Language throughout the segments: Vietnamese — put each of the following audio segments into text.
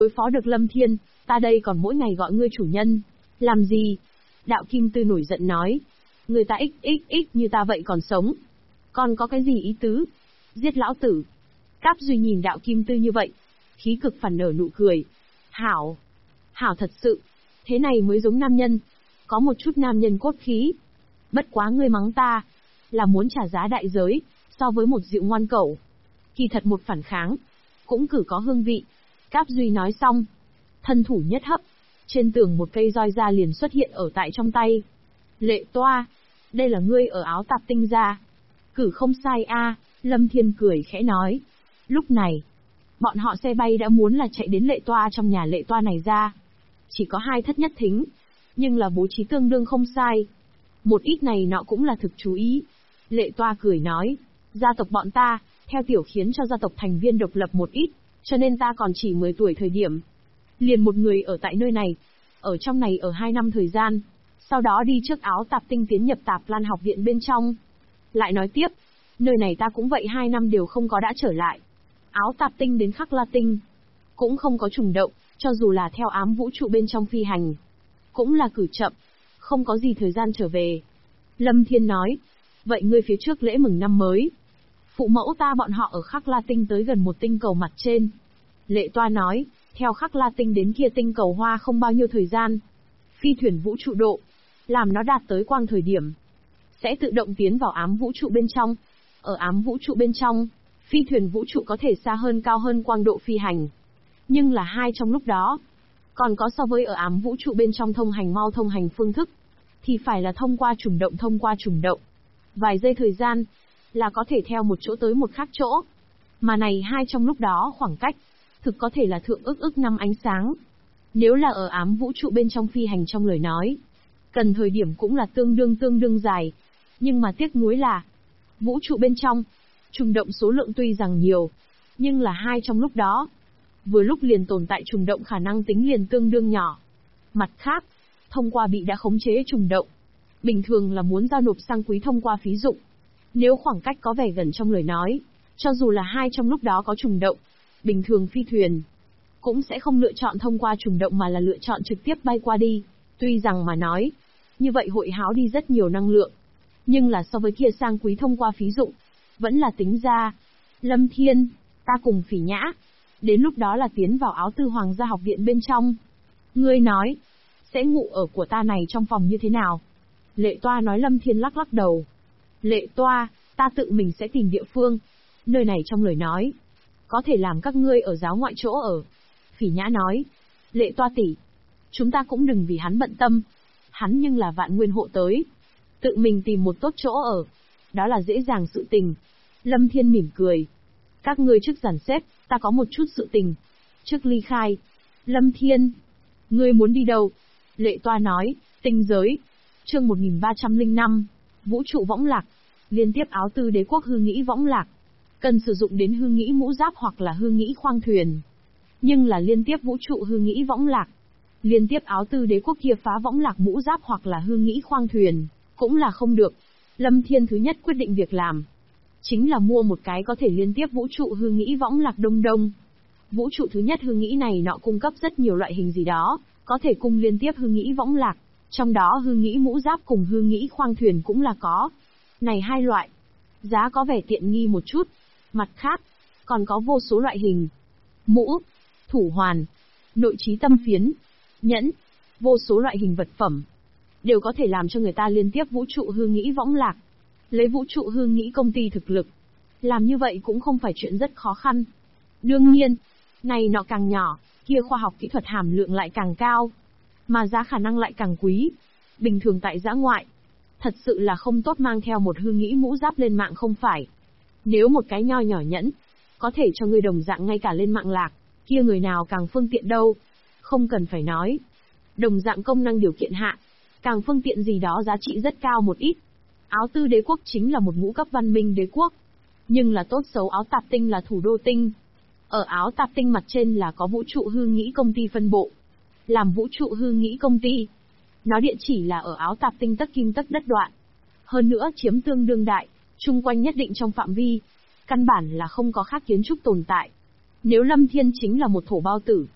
đối phó được Lâm Thiên, ta đây còn mỗi ngày gọi ngươi chủ nhân. Làm gì? Đạo Kim Tư nổi giận nói. Người ta xxx như ta vậy còn sống. Còn có cái gì ý tứ? Giết lão tử. Cáp Duy nhìn Đạo Kim Tư như vậy, khí cực phản nở nụ cười. Hảo. Hảo thật sự. Thế này mới giống nam nhân. Có một chút nam nhân cốt khí. Bất quá ngươi mắng ta, là muốn trả giá đại giới, so với một dịu ngoan cẩu. Kỳ thật một phản kháng, cũng cử có hương vị. Cáp Duy nói xong, thân thủ nhất hấp, trên tường một cây roi da liền xuất hiện ở tại trong tay. Lệ Toa, đây là ngươi ở áo tạp tinh ra. Cử không sai a, Lâm Thiên cười khẽ nói. Lúc này, bọn họ xe bay đã muốn là chạy đến Lệ Toa trong nhà Lệ Toa này ra. Chỉ có 2 thất nhất thính, nhưng là bố trí tương đương không sai. Một ít này nọ cũng là thực chú ý. Lệ Toa cười nói, gia tộc bọn ta, theo tiểu khiến cho gia tộc thành viên độc lập một ít, cho nên ta còn chỉ 10 tuổi thời điểm. Liền một người ở tại nơi này, ở trong này ở 2 năm thời gian, sau đó đi trước áo tạp tinh tiến nhập Tạp Lan học viện bên trong. Lại nói tiếp, nơi này ta cũng vậy 2 năm đều không có đã trở lại. Áo tạp tinh đến Khắc La tinh, cũng không có trùng động, cho dù là theo ám vũ trụ bên trong phi hành, cũng là cử chậm, không có gì thời gian trở về. Lâm Thiên nói, vậy ngươi phía trước lễ mừng năm mới, phụ mẫu ta bọn họ ở Khắc La tinh tới gần một tinh cầu mặt trên. Lệ Toa nói, theo Khắc La tinh đến kia tinh cầu hoa không bao nhiêu thời gian. Phi thuyền vũ trụ độ, làm nó đạt tới quang thời điểm, sẽ tự động tiến vào ám vũ trụ bên trong. Ở ám vũ trụ bên trong, phi thuyền vũ trụ có thể xa hơn cao hơn quang độ phi hành. Nhưng là hai trong lúc đó, còn có so với ở ám vũ trụ bên trong thông hành mau thông hành phương thức, thì phải là thông qua trùng động. Vài giây thời gian, là có thể theo một chỗ tới một khác chỗ. Mà này hai trong lúc đó khoảng cách, thực có thể là thượng ức năm ánh sáng. Nếu là ở ám vũ trụ bên trong phi hành trong lời nói, cần thời điểm cũng là tương đương dài. Nhưng mà tiếc nuối là, vũ trụ bên trong, trùng động số lượng tuy rằng nhiều, nhưng là hai trong lúc đó, vừa lúc liền tồn tại trùng động khả năng tính liền tương đương nhỏ. Mặt khác, thông qua bị đã khống chế trùng động, bình thường là muốn giao nộp sang quý thông qua phí dụng. Nếu khoảng cách có vẻ gần trong lời nói, cho dù là hai trong lúc đó có trùng động, bình thường phi thuyền cũng sẽ không lựa chọn thông qua trùng động mà là lựa chọn trực tiếp bay qua đi. Tuy rằng mà nói, như vậy hội háo đi rất nhiều năng lượng, nhưng là so với kia sang quý thông qua phí dụng, vẫn là tính ra. Lâm Thiên, ta cùng Phỉ Nhã, đến lúc đó là tiến vào áo tư hoàng gia học viện bên trong. Ngươi nói, sẽ ngủ ở của ta này trong phòng như thế nào? Lệ Toa nói. Lâm Thiên lắc đầu. Lệ Toa, ta tự mình sẽ tìm địa phương. Nơi này trong lời nói, có thể làm các ngươi ở giáo ngoại chỗ ở. Phỉ Nhã nói. Lệ Toa tỷ, chúng ta cũng đừng vì hắn bận tâm. Hắn nhưng là vạn nguyên hộ tới. Tự mình tìm một tốt chỗ ở, đó là dễ dàng sự tình. Lâm Thiên mỉm cười. Các ngươi trước dàn xếp, ta có một chút sự tình. Trước ly khai. Lâm Thiên, ngươi muốn đi đâu? Lệ Toa nói, tinh giới. Chương 1305, vũ trụ võng lạc. Liên tiếp áo tư đế quốc hư nghĩ võng lạc. Cần sử dụng đến hư nghĩ mũ giáp hoặc là hư nghĩ khoang thuyền. Nhưng là liên tiếp vũ trụ hư nghĩ võng lạc. Liên tiếp áo tư đế quốc kia phá võng lạc mũ giáp hoặc là hư nghĩ khoang thuyền, cũng là không được. Lâm Thiên thứ nhất quyết định việc làm, chính là mua một cái có thể liên tiếp vũ trụ hư nghĩ võng lạc đông. Vũ trụ thứ nhất hư nghĩ này nọ cung cấp rất nhiều loại hình gì đó, có thể cung liên tiếp hư nghĩ võng lạc, trong đó hư nghĩ mũ giáp cùng hư nghĩ khoang thuyền cũng là có. Này hai loại, giá có vẻ tiện nghi một chút. Mặt khác, còn có vô số loại hình. Mũ, thủ hoàn, nội trí tâm phiến, nhẫn, vô số loại hình vật phẩm, đều có thể làm cho người ta liên tiếp vũ trụ hư nghĩ võng lạc. Lấy vũ trụ hư nghĩ công ty thực lực, làm như vậy cũng không phải chuyện rất khó khăn. Đương nhiên, này nọ càng nhỏ, kia khoa học kỹ thuật hàm lượng lại càng cao, mà giá khả năng lại càng quý. Bình thường tại dã ngoại, thật sự là không tốt mang theo một hư nghĩ mũ giáp lên mạng không phải. Nếu một cái nho nhỏ nhẫn, có thể cho người đồng dạng ngay cả lên mạng lạc, kia người nào càng phương tiện đâu. Không cần phải nói. Đồng dạng công năng điều kiện hạ, càng phương tiện gì đó giá trị rất cao một ít. Áo tư đế quốc chính là một ngũ cấp văn minh đế quốc. Nhưng là tốt xấu áo tạp tinh là thủ đô tinh. Ở áo tạp tinh mặt trên là có vũ trụ hư nghĩ công ty phân bộ. Làm vũ trụ hư nghĩ công ty, nó địa chỉ là ở áo tạp tinh tất kim tất đất đoạn. Hơn nữa chiếm tương đương đại, chung quanh nhất định trong phạm vi. Căn bản là không có khác kiến trúc tồn tại. Nếu Lâm Thiên chính là một thổ bao tử,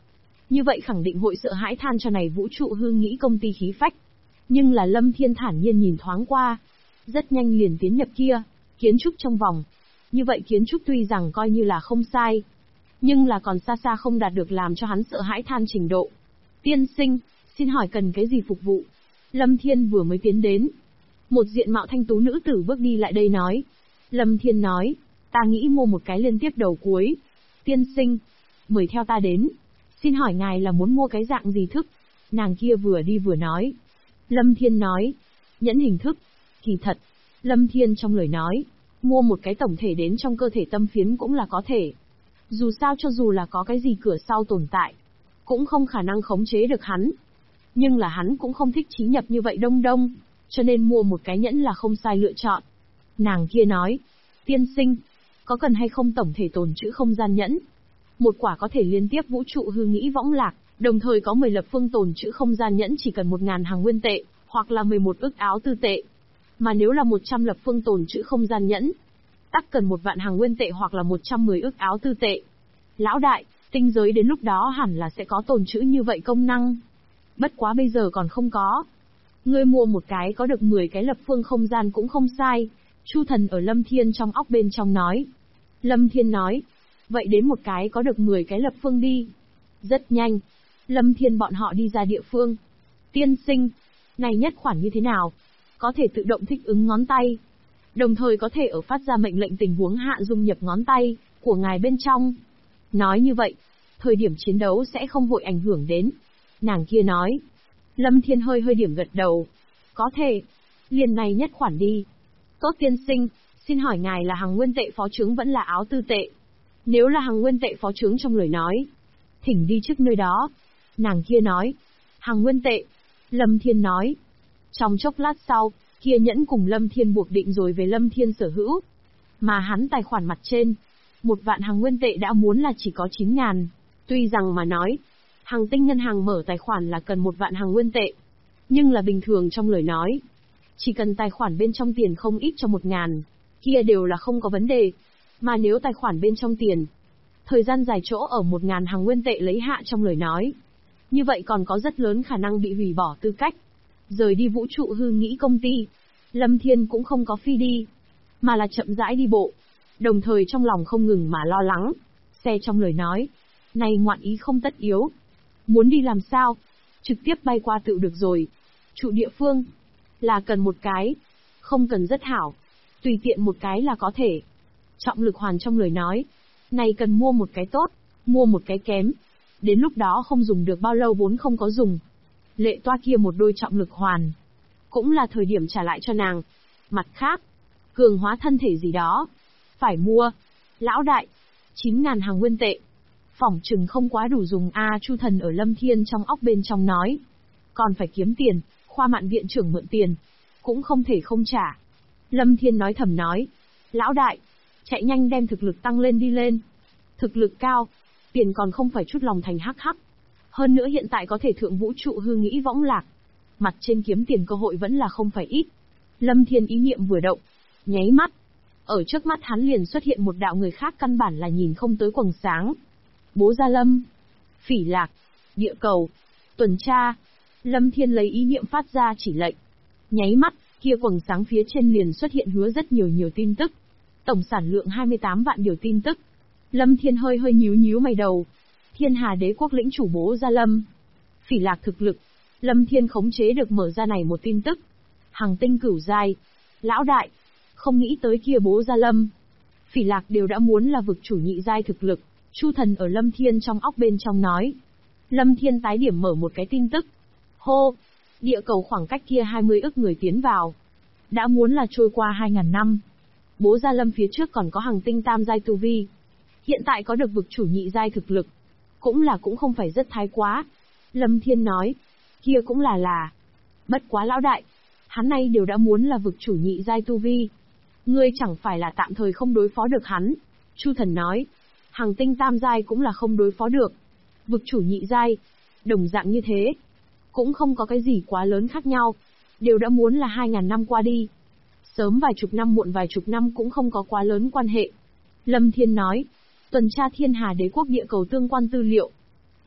Như vậy khẳng định hội sợ hãi than cho này vũ trụ hư nghĩ công ty khí phách. Nhưng là Lâm Thiên thản nhiên nhìn thoáng qua. Rất nhanh liền tiến nhập kia, kiến trúc trong vòng. Như vậy kiến trúc tuy rằng coi như là không sai, nhưng là còn xa xa không đạt được làm cho hắn sợ hãi than trình độ. Tiên sinh, xin hỏi cần cái gì phục vụ? Lâm Thiên vừa mới tiến đến. Một diện mạo thanh tú nữ tử bước đi lại đây nói. Lâm Thiên nói, ta nghĩ mua một cái liên tiếp đầu cuối. Tiên sinh, mời theo ta đến. Xin hỏi ngài là muốn mua cái dạng gì thức? Nàng kia vừa đi vừa nói. Lâm Thiên nói, nhẫn hình thức. Kỳ thật, Lâm Thiên trong lời nói, mua một cái tổng thể đến trong cơ thể tâm phiến cũng là có thể. Dù sao cho dù là có cái gì cửa sau tồn tại, cũng không khả năng khống chế được hắn. Nhưng là hắn cũng không thích trí nhập như vậy đông đông, cho nên mua một cái nhẫn là không sai lựa chọn. Nàng kia nói, tiên sinh, có cần hay không tổng thể tồn trữ không gian nhẫn? Một quả có thể liên tiếp vũ trụ hư nghĩ võng lạc, đồng thời có 10 lập phương tồn trữ không gian nhẫn chỉ cần 1.000 hàng nguyên tệ, hoặc là 11 ức áo tư tệ. Mà nếu là 100 lập phương tồn trữ không gian nhẫn, tắc cần 1 vạn hàng nguyên tệ hoặc là 110 ức áo tư tệ. Lão đại, tinh giới đến lúc đó hẳn là sẽ có tồn trữ như vậy công năng. Bất quá bây giờ còn không có. Ngươi mua một cái có được 10 cái lập phương không gian cũng không sai. Chu thần ở Lâm Thiên trong óc bên trong nói. Lâm Thiên nói, vậy đến một cái có được 10 cái lập phương đi. Rất nhanh, Lâm Thiên bọn họ đi ra địa phương. Tiên sinh, này nhất khoản như thế nào? Có thể tự động thích ứng ngón tay. Đồng thời có thể ở phát ra mệnh lệnh tình huống hạ dung nhập ngón tay của ngài bên trong. Nói như vậy, thời điểm chiến đấu sẽ không vội ảnh hưởng đến. Nàng kia nói. Lâm Thiên hơi hơi điểm gật đầu. Có thể. Liền này nhất khoản đi. Tốt tiên sinh, xin hỏi ngài là hàng nguyên tệ phó trướng vẫn là áo tư tệ? Nếu là hàng nguyên tệ phó trướng trong lời nói, thỉnh đi trước nơi đó. Nàng kia nói. Hàng nguyên tệ. Lâm Thiên nói. Trong chốc lát sau, kia nhẫn cùng Lâm Thiên buộc định rồi về Lâm Thiên sở hữu. Mà hắn tài khoản mặt trên, 1 vạn hàng nguyên tệ đã muốn là chỉ có 9.000. Tuy rằng mà nói, hàng tinh ngân hàng mở tài khoản là cần 1 vạn hàng nguyên tệ. Nhưng là bình thường trong lời nói, chỉ cần tài khoản bên trong tiền không ít cho 1.000, kia đều là không có vấn đề. Mà nếu tài khoản bên trong tiền, thời gian dài chỗ ở 1.000 hàng nguyên tệ lấy hạ trong lời nói, như vậy còn có rất lớn khả năng bị hủy bỏ tư cách. Rời đi vũ trụ hư nghĩ công ty, Lâm Thiên cũng không có phi đi, mà là chậm rãi đi bộ, đồng thời trong lòng không ngừng mà lo lắng. Xe trong lời nói, này ngoạn ý không tất yếu. Muốn đi làm sao? Trực tiếp bay qua tự được rồi. Trụ địa phương, là cần một cái, không cần rất hảo, tùy tiện một cái là có thể. Trọng lực hoàn trong lời nói, này cần mua một cái tốt, mua một cái kém. Đến lúc đó không dùng được bao lâu vốn không có dùng. Lệ toa kia một đôi trọng lực hoàn, cũng là thời điểm trả lại cho nàng. Mặt khác, cường hóa thân thể gì đó, phải mua. Lão đại, 9.000 hàng nguyên tệ. Phỏng chừng không quá đủ dùng Chu thần ở Lâm Thiên trong óc bên trong nói. Còn phải kiếm tiền, Khoa Mạn viện trưởng mượn tiền, cũng không thể không trả. Lâm Thiên nói thầm nói. Lão đại, chạy nhanh đem thực lực tăng lên đi lên. Thực lực cao, tiền còn không phải chút lòng thành hắc hắc. Hơn nữa hiện tại có thể thượng vũ trụ hư nghĩ võng lạc. Mặt trên kiếm tiền cơ hội vẫn là không phải ít. Lâm Thiên ý niệm vừa động, nháy mắt. Ở trước mắt hắn liền xuất hiện một đạo người khác căn bản là nhìn không tới quầng sáng. Bố Gia Lâm, Phỉ Lạc, địa cầu, tuần tra. Lâm Thiên lấy ý niệm phát ra chỉ lệnh. Nháy mắt, kia quầng sáng phía trên liền xuất hiện hứa rất nhiều tin tức. Tổng sản lượng 28 vạn điều tin tức. Lâm Thiên hơi nhíu mày đầu. Thiên Hà Đế quốc lĩnh chủ Bố Gia Lâm, Phỉ Lạc thực lực. Lâm Thiên khống chế được mở ra này một tin tức. Hằng tinh cửu giai. Lão đại, không nghĩ tới kia Bố Gia Lâm, Phỉ Lạc đều đã muốn là vực chủ nhị giai thực lực. Chu thần ở Lâm Thiên trong óc bên trong nói. Lâm Thiên tái điểm mở một cái tin tức. Hô, địa cầu khoảng cách kia 20 ức người tiến vào. Đã muốn là trôi qua 2.000 năm. Bố Gia Lâm phía trước còn có Hằng tinh tam giai tu vi. Hiện tại có được vực chủ nhị giai thực lực. Cũng không phải rất thái quá. Lâm Thiên nói, kia cũng là. Bất quá lão đại, hắn này đều đã muốn là vực chủ nhị giai tu vi. Ngươi chẳng phải là tạm thời không đối phó được hắn. Chu thần nói, Hằng tinh tam giai cũng là không đối phó được. Vực chủ nhị giai, đồng dạng như thế. Cũng không có cái gì quá lớn khác nhau. Đều đã muốn là 2.000 năm qua đi. Sớm vài chục năm muộn vài chục năm cũng không có quá lớn quan hệ. Lâm Thiên nói, tuần tra Thiên Hà Đế quốc địa cầu tương quan tư liệu.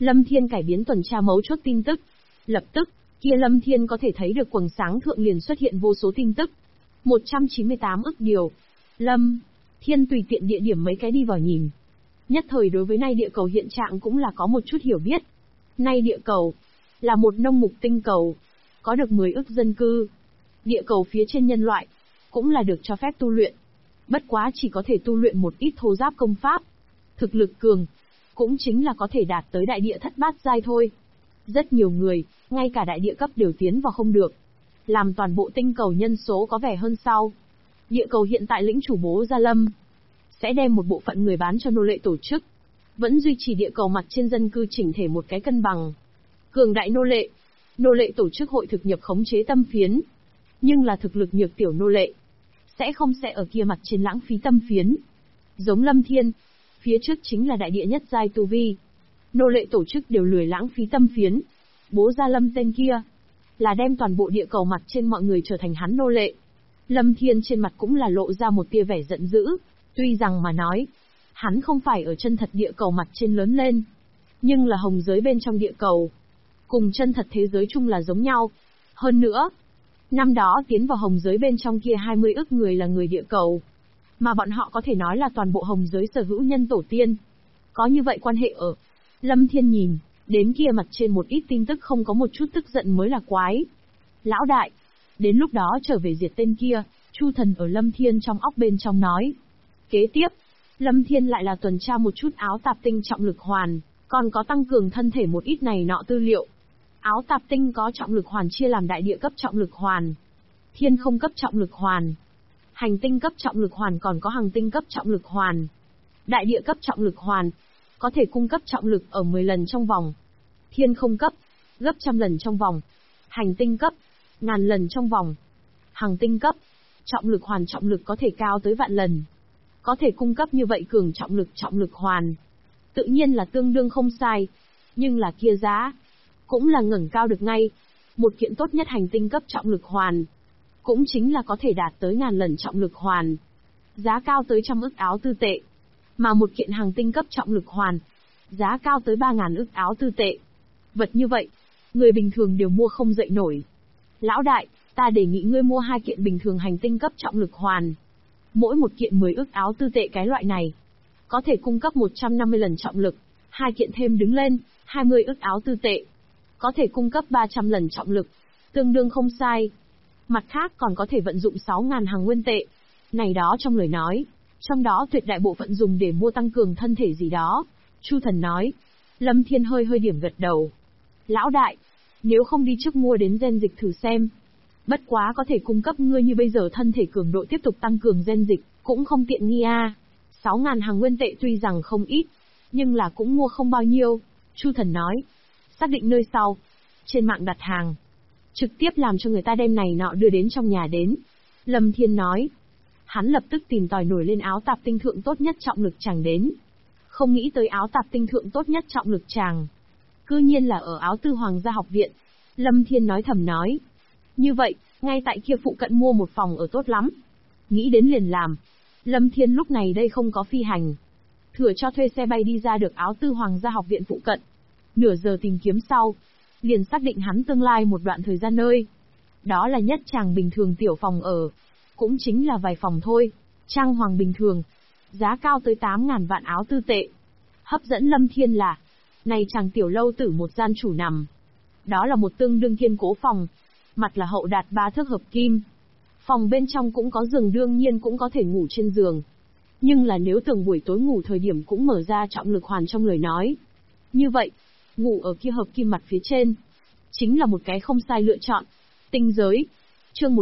Lâm Thiên cải biến tuần tra mấu chốt tin tức. Lập tức, kia Lâm Thiên có thể thấy được quầng sáng thượng liền xuất hiện vô số tin tức. 198 ức điều. Lâm Thiên tùy tiện địa điểm mấy cái đi vào nhìn. Nhất thời đối với nay địa cầu hiện trạng cũng là có một chút hiểu biết. Nay địa cầu là một nông mục tinh cầu, có được 10 ức dân cư. Địa cầu phía trên nhân loại cũng là được cho phép tu luyện. Bất quá chỉ có thể tu luyện một ít thô giáp công pháp. Thực lực cường, cũng chính là có thể đạt tới đại địa thất bát giai thôi. Rất nhiều người, ngay cả đại địa cấp đều tiến vào không được. Làm toàn bộ tinh cầu nhân số có vẻ hơn sau. Địa cầu hiện tại lĩnh chủ Bố Gia Lâm sẽ đem một bộ phận người bán cho nô lệ tổ chức, vẫn duy trì địa cầu mặt trên dân cư chỉnh thể một cái cân bằng. Cường đại nô lệ tổ chức hội thực nhập khống chế tâm phiến, nhưng là thực lực nhược tiểu nô lệ sẽ ở kia mặt trên lãng phí tâm phiến. Giống Lâm Thiên, phía trước chính là đại địa nhất giai tu vi. Nô lệ tổ chức đều lười lãng phí tâm phiến. Bố Gia Lâm tên kia là đem toàn bộ địa cầu mặt trên mọi người trở thành hắn nô lệ. Lâm Thiên trên mặt cũng là lộ ra một tia vẻ giận dữ, tuy rằng mà nói, hắn không phải ở chân thật địa cầu mặt trên lớn lên, nhưng là hồng giới bên trong địa cầu, cùng chân thật thế giới chung là giống nhau. Hơn nữa, năm đó tiến vào hồng giới bên trong kia 20 ức người là người địa cầu, mà bọn họ có thể nói là toàn bộ hồng giới sở hữu nhân tổ tiên. Có như vậy quan hệ ở. Lâm Thiên nhìn đến kia mặt trên một ít tin tức không có một chút tức giận mới là quái. Lão đại, đến lúc đó trở về diệt tên kia, Chu Thần ở Lâm Thiên trong óc bên trong nói. Kế tiếp, Lâm Thiên lại là tuần tra một chút áo tạp tinh trọng lực hoàn, còn có tăng cường thân thể một ít này nọ tư liệu. Áo tạp tinh có trọng lực hoàn chia làm đại địa cấp trọng lực hoàn, thiên không cấp trọng lực hoàn, hành tinh cấp trọng lực hoàn, còn có hành tinh cấp trọng lực hoàn. Đại địa cấp trọng lực hoàn có thể cung cấp trọng lực ở 10 lần trong vòng, thiên không cấp gấp trăm lần trong vòng, hành tinh cấp ngàn lần trong vòng, hành tinh cấp trọng lực hoàn trọng lực có thể cao tới vạn lần. Có thể cung cấp như vậy cường trọng lực hoàn, tự nhiên là tương đương không sai, nhưng là kia giá cũng là ngẩng cao được ngay. Một kiện tốt nhất hành tinh cấp trọng lực hoàn cũng chính là có thể đạt tới ngàn lần trọng lực hoàn, giá cao tới 100 ức áo tư tệ, mà một kiện hành tinh cấp trọng lực hoàn giá cao tới 3.000 ức áo tư tệ. Vật như vậy, người bình thường đều mua không dậy nổi. Lão đại, ta đề nghị ngươi mua 2 kiện bình thường hành tinh cấp trọng lực hoàn, mỗi một kiện 10 ức áo tư tệ cái loại này, có thể cung cấp 150 lần trọng lực, 2 kiện thêm đứng lên, 20 ức áo tư tệ, có thể cung cấp 300 lần trọng lực, tương đương không sai. Mặt khác còn có thể vận dụng 6.000 hàng nguyên tệ. Này đó trong lời nói, trong đó tuyệt đại bộ phận dùng để mua tăng cường thân thể gì đó. Chu Thần nói. Lâm Thiên hơi điểm gật đầu. Lão đại, nếu không đi trước mua đến gen dịch thử xem. Bất quá có thể cung cấp ngươi như bây giờ thân thể cường độ tiếp tục tăng cường gen dịch, cũng không tiện nghi a. 6.000 hàng nguyên tệ tuy rằng không ít, nhưng là cũng mua không bao nhiêu. Chu Thần nói. Xác định nơi sau. Trên mạng đặt hàng. Trực tiếp làm cho người ta đem này nọ đưa đến trong nhà đến. Lâm Thiên nói. Hắn lập tức tìm tòi nổi lên áo tạp tinh thượng tốt nhất trọng lực chàng đến. Không nghĩ tới áo tạp tinh thượng tốt nhất trọng lực chàng cư nhiên là ở áo tư hoàng gia học viện. Lâm Thiên nói thầm nói. Như vậy, ngay tại kia phụ cận mua một phòng ở tốt lắm. Nghĩ đến liền làm. Lâm Thiên lúc này đây không có phi hành, thừa cho thuê xe bay đi ra được áo tư hoàng gia học viện phụ cận. Nửa giờ tìm kiếm sau, liền xác định hắn tương lai một đoạn thời gian nơi. Đó là nhất chàng bình thường tiểu phòng ở, cũng chính là vài phòng thôi, trang hoàng bình thường, giá cao tới 8.000 vạn áo tư tệ. Hấp dẫn Lâm Thiên là, này chàng tiểu lâu tử một gian chủ nằm. Đó là một tương đương kiên cố phòng, mặt là hậu đạt 3 thước hợp kim. Phòng bên trong cũng có giường, đương nhiên cũng có thể ngủ trên giường. Nhưng là nếu tưởng buổi tối ngủ thời điểm cũng mở ra trọng lực hoàn trong lời nói. Như vậy, ngủ ở kia hợp kim mặt phía trên, chính là một cái không sai lựa chọn. Tinh giới, chương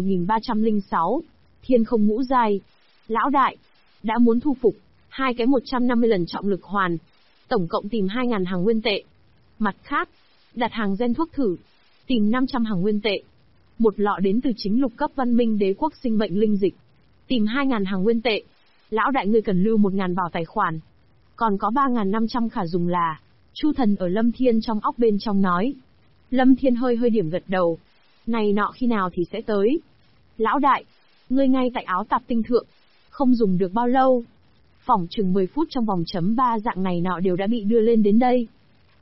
1306, thiên không ngũ giai. Lão đại, đã muốn thu phục 2 cái 150 lần trọng lực hoàn, tổng cộng tìm 2.000 hàng nguyên tệ. Mặt khác, đặt hàng gen thuốc thử, tìm 500 hàng nguyên tệ. Một lọ đến từ chính lục cấp văn minh đế quốc sinh mệnh linh dịch, tìm 2.000 hàng nguyên tệ. Lão đại ngươi cần lưu 1.000 vào tài khoản, còn có 3.500 khả dùng là. Chu Thần ở Lâm Thiên trong óc bên trong nói. Lâm Thiên hơi điểm gật đầu. Này nọ khi nào thì sẽ tới. Lão đại, ngươi ngay tại áo tạp tinh thượng, không dùng được bao lâu. Phỏng chừng 10 phút trong vòng chấm 3 dạng này nọ đều đã bị đưa lên đến đây.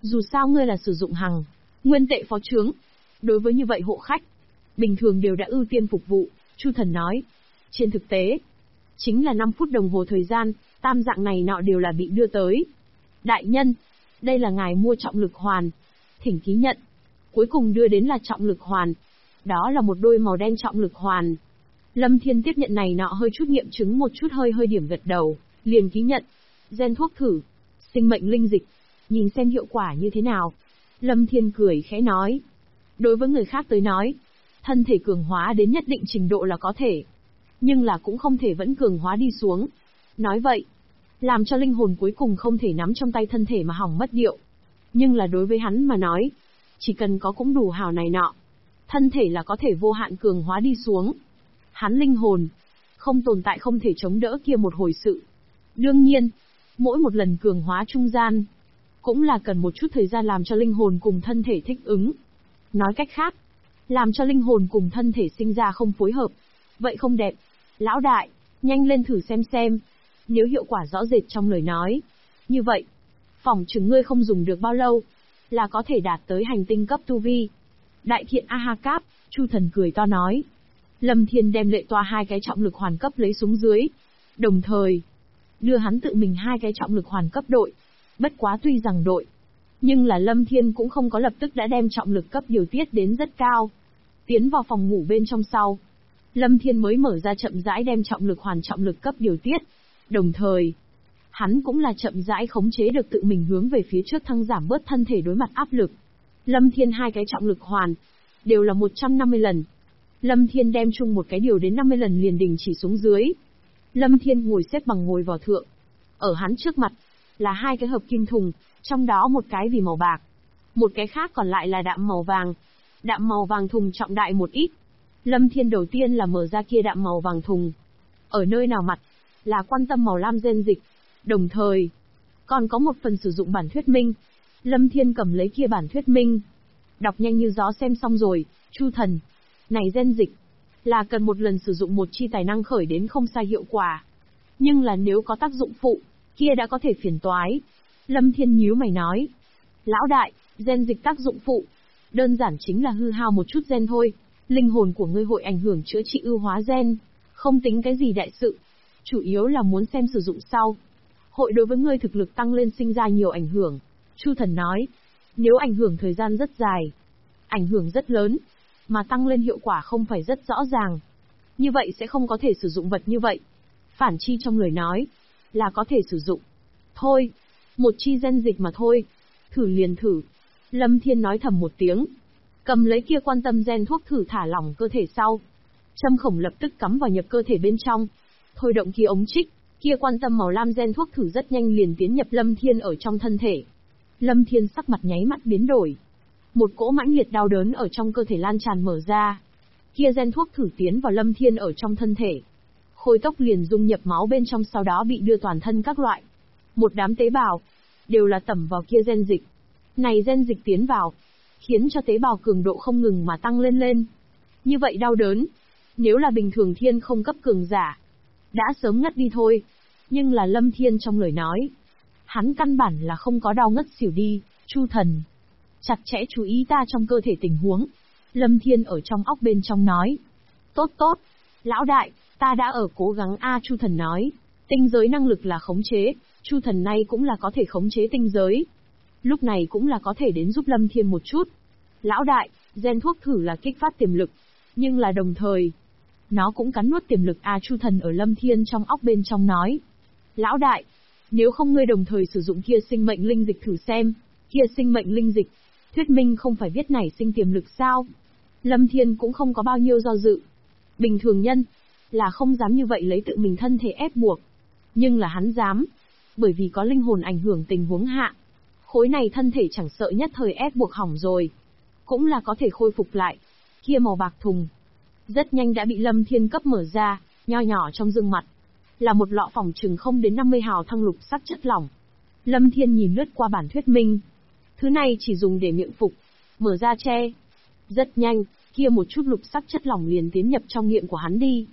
Dù sao ngươi là sử dụng hằng nguyên tệ phó chướng. Đối với như vậy hộ khách, bình thường đều đã ưu tiên phục vụ, Chu Thần nói. Trên thực tế, chính là 5 phút đồng hồ thời gian, tam dạng này nọ đều là bị đưa tới. Đại nhân, đây là ngài mua trọng lực hoàn. Thỉnh ký nhận. Cuối cùng đưa đến là trọng lực hoàn. Đó là một đôi màu đen trọng lực hoàn. Lâm Thiên tiếp nhận này nọ hơi chút nghiệm chứng một chút, hơi điểm gật đầu, liền ký nhận. Gen thuốc thử, sinh mệnh linh dịch, nhìn xem hiệu quả như thế nào. Lâm Thiên cười khẽ nói. Đối với người khác tới nói, thân thể cường hóa đến nhất định trình độ là có thể, nhưng là cũng không thể vẫn cường hóa đi xuống. Nói vậy, làm cho linh hồn cuối cùng không thể nắm trong tay thân thể mà hỏng mất điệu. Nhưng là đối với hắn mà nói, chỉ cần có cũng đủ hào này nọ, thân thể là có thể vô hạn cường hóa đi xuống. Hắn linh hồn, không tồn tại không thể chống đỡ kia một hồi sự. Đương nhiên, mỗi một lần cường hóa trung gian, cũng là cần một chút thời gian làm cho linh hồn cùng thân thể thích ứng. Nói cách khác, làm cho linh hồn cùng thân thể sinh ra không phối hợp. Vậy không đẹp. Lão đại, nhanh lên thử xem. Nếu hiệu quả rõ rệt trong lời nói. Như vậy, phỏng chừng ngươi không dùng được bao lâu, là có thể đạt tới hành tinh cấp tu vi. Đại thiện A-ha-cáp, Chu Thần cười to nói. Lâm Thiên đem lệ toa 2 cái trọng lực hoàn cấp lấy xuống dưới. Đồng thời, đưa hắn tự mình 2 cái trọng lực hoàn cấp đội. Bất quá tuy rằng đội, nhưng là Lâm Thiên cũng không có lập tức đã đem trọng lực cấp điều tiết đến rất cao. Tiến vào phòng ngủ bên trong sau, Lâm Thiên mới mở ra chậm rãi đem trọng lực hoàn trọng lực cấp điều tiết. Đồng thời, hắn cũng là chậm rãi khống chế được tự mình hướng về phía trước thăng giảm bớt thân thể đối mặt áp lực. Lâm Thiên 2 cái trọng lực hoàn, đều là 150 lần. Lâm Thiên đem chung một cái điều đến 50 lần liền đình chỉ xuống dưới. Lâm Thiên ngồi xếp bằng ngồi vào thượng. Ở hắn trước mặt, là 2 cái hợp kim thùng, trong đó một cái vì màu bạc, một cái khác còn lại là đạm màu vàng. Đạm màu vàng thùng trọng đại một ít. Lâm Thiên đầu tiên là mở ra kia đạm màu vàng thùng. Ở nơi nào mặt, là quan tâm màu lam gen dịch. Đồng thời, còn có một phần sử dụng bản thuyết minh. Lâm Thiên cầm lấy kia bản thuyết minh. Đọc nhanh như gió xem xong rồi, Chu Thần. Này gen dịch, là cần một lần sử dụng một chi tài năng khởi đến không sai hiệu quả. Nhưng là nếu có tác dụng phụ, kia đã có thể phiền toái. Lâm Thiên nhíu mày nói. Lão đại, gen dịch tác dụng phụ, đơn giản chính là hư hao một chút gen thôi. Linh hồn của ngươi hội ảnh hưởng chữa trị ưu hóa gen, không tính cái gì đại sự. Chủ yếu là muốn xem sử dụng sau, hội đối với ngươi thực lực tăng lên sinh ra nhiều ảnh hưởng. Chu Thần nói. Nếu ảnh hưởng thời gian rất dài, ảnh hưởng rất lớn, mà tăng lên hiệu quả không phải rất rõ ràng, như vậy sẽ không có thể sử dụng vật như vậy. Phản chi trong lời nói, là có thể sử dụng. Thôi, một chi gen dịch mà thôi, thử liền thử. Lâm Thiên nói thầm một tiếng, cầm lấy kia quan tâm gen thuốc thử thả lỏng cơ thể sau. Châm khổng lập tức cắm vào nhập cơ thể bên trong. Thôi động kia ống trích, kia quan tâm màu lam gen thuốc thử rất nhanh liền tiến nhập Lâm Thiên ở trong thân thể. Lâm Thiên sắc mặt nháy mắt biến đổi. Một cỗ mãnh liệt đau đớn ở trong cơ thể lan tràn mở ra. Kia gen thuốc thử tiến vào Lâm Thiên ở trong thân thể. Khôi tốc liền dung nhập máu bên trong, sau đó bị đưa toàn thân các loại. Một đám tế bào, đều là tẩm vào kia gen dịch. Này gen dịch tiến vào, khiến cho tế bào cường độ không ngừng mà tăng lên. Như vậy đau đớn, nếu là bình thường thiên không cấp cường giả, đã sớm ngất đi thôi. Nhưng là Lâm Thiên trong lời nói, hắn căn bản là không có đau ngất xỉu đi. Chu Thần, chặt chẽ chú ý ta trong cơ thể tình huống. Lâm Thiên ở trong óc bên trong nói. Tốt, lão đại, ta đã ở cố gắng Chu Thần nói. Tinh giới năng lực là khống chế, Chu Thần nay cũng là có thể khống chế tinh giới. Lúc này cũng là có thể đến giúp Lâm Thiên một chút. Lão đại, gen thuốc thử là kích phát tiềm lực, nhưng là đồng thời, nó cũng cắn nuốt tiềm lực Chu Thần ở Lâm Thiên trong óc bên trong nói. Lão đại, nếu không ngươi đồng thời sử dụng kia sinh mệnh linh dịch thử xem, kia sinh mệnh linh dịch, thuyết minh không phải viết nảy sinh tiềm lực sao? Lâm Thiên cũng không có bao nhiêu do dự. Bình thường nhân, là không dám như vậy lấy tự mình thân thể ép buộc. Nhưng là hắn dám, bởi vì có linh hồn ảnh hưởng tình huống hạ. Khối này thân thể chẳng sợ nhất thời ép buộc hỏng rồi, cũng là có thể khôi phục lại. Kia màu bạc thùng, rất nhanh đã bị Lâm Thiên cấp mở ra, nho nhỏ trong dương mặt. Là một lọ phỏng chừng không đến 50 hào thăng lục sắc chất lỏng. Lâm Thiên nhìn lướt qua bản thuyết minh. Thứ này chỉ dùng để miệng phục, mở ra che. Rất nhanh, kia một chút lục sắc chất lỏng liền tiến nhập trong miệng của hắn đi.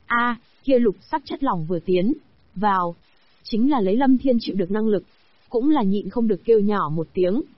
Kia lục sắc chất lỏng vừa tiến vào, chính là lấy Lâm Thiên chịu được năng lực, cũng là nhịn không được kêu nhỏ một tiếng.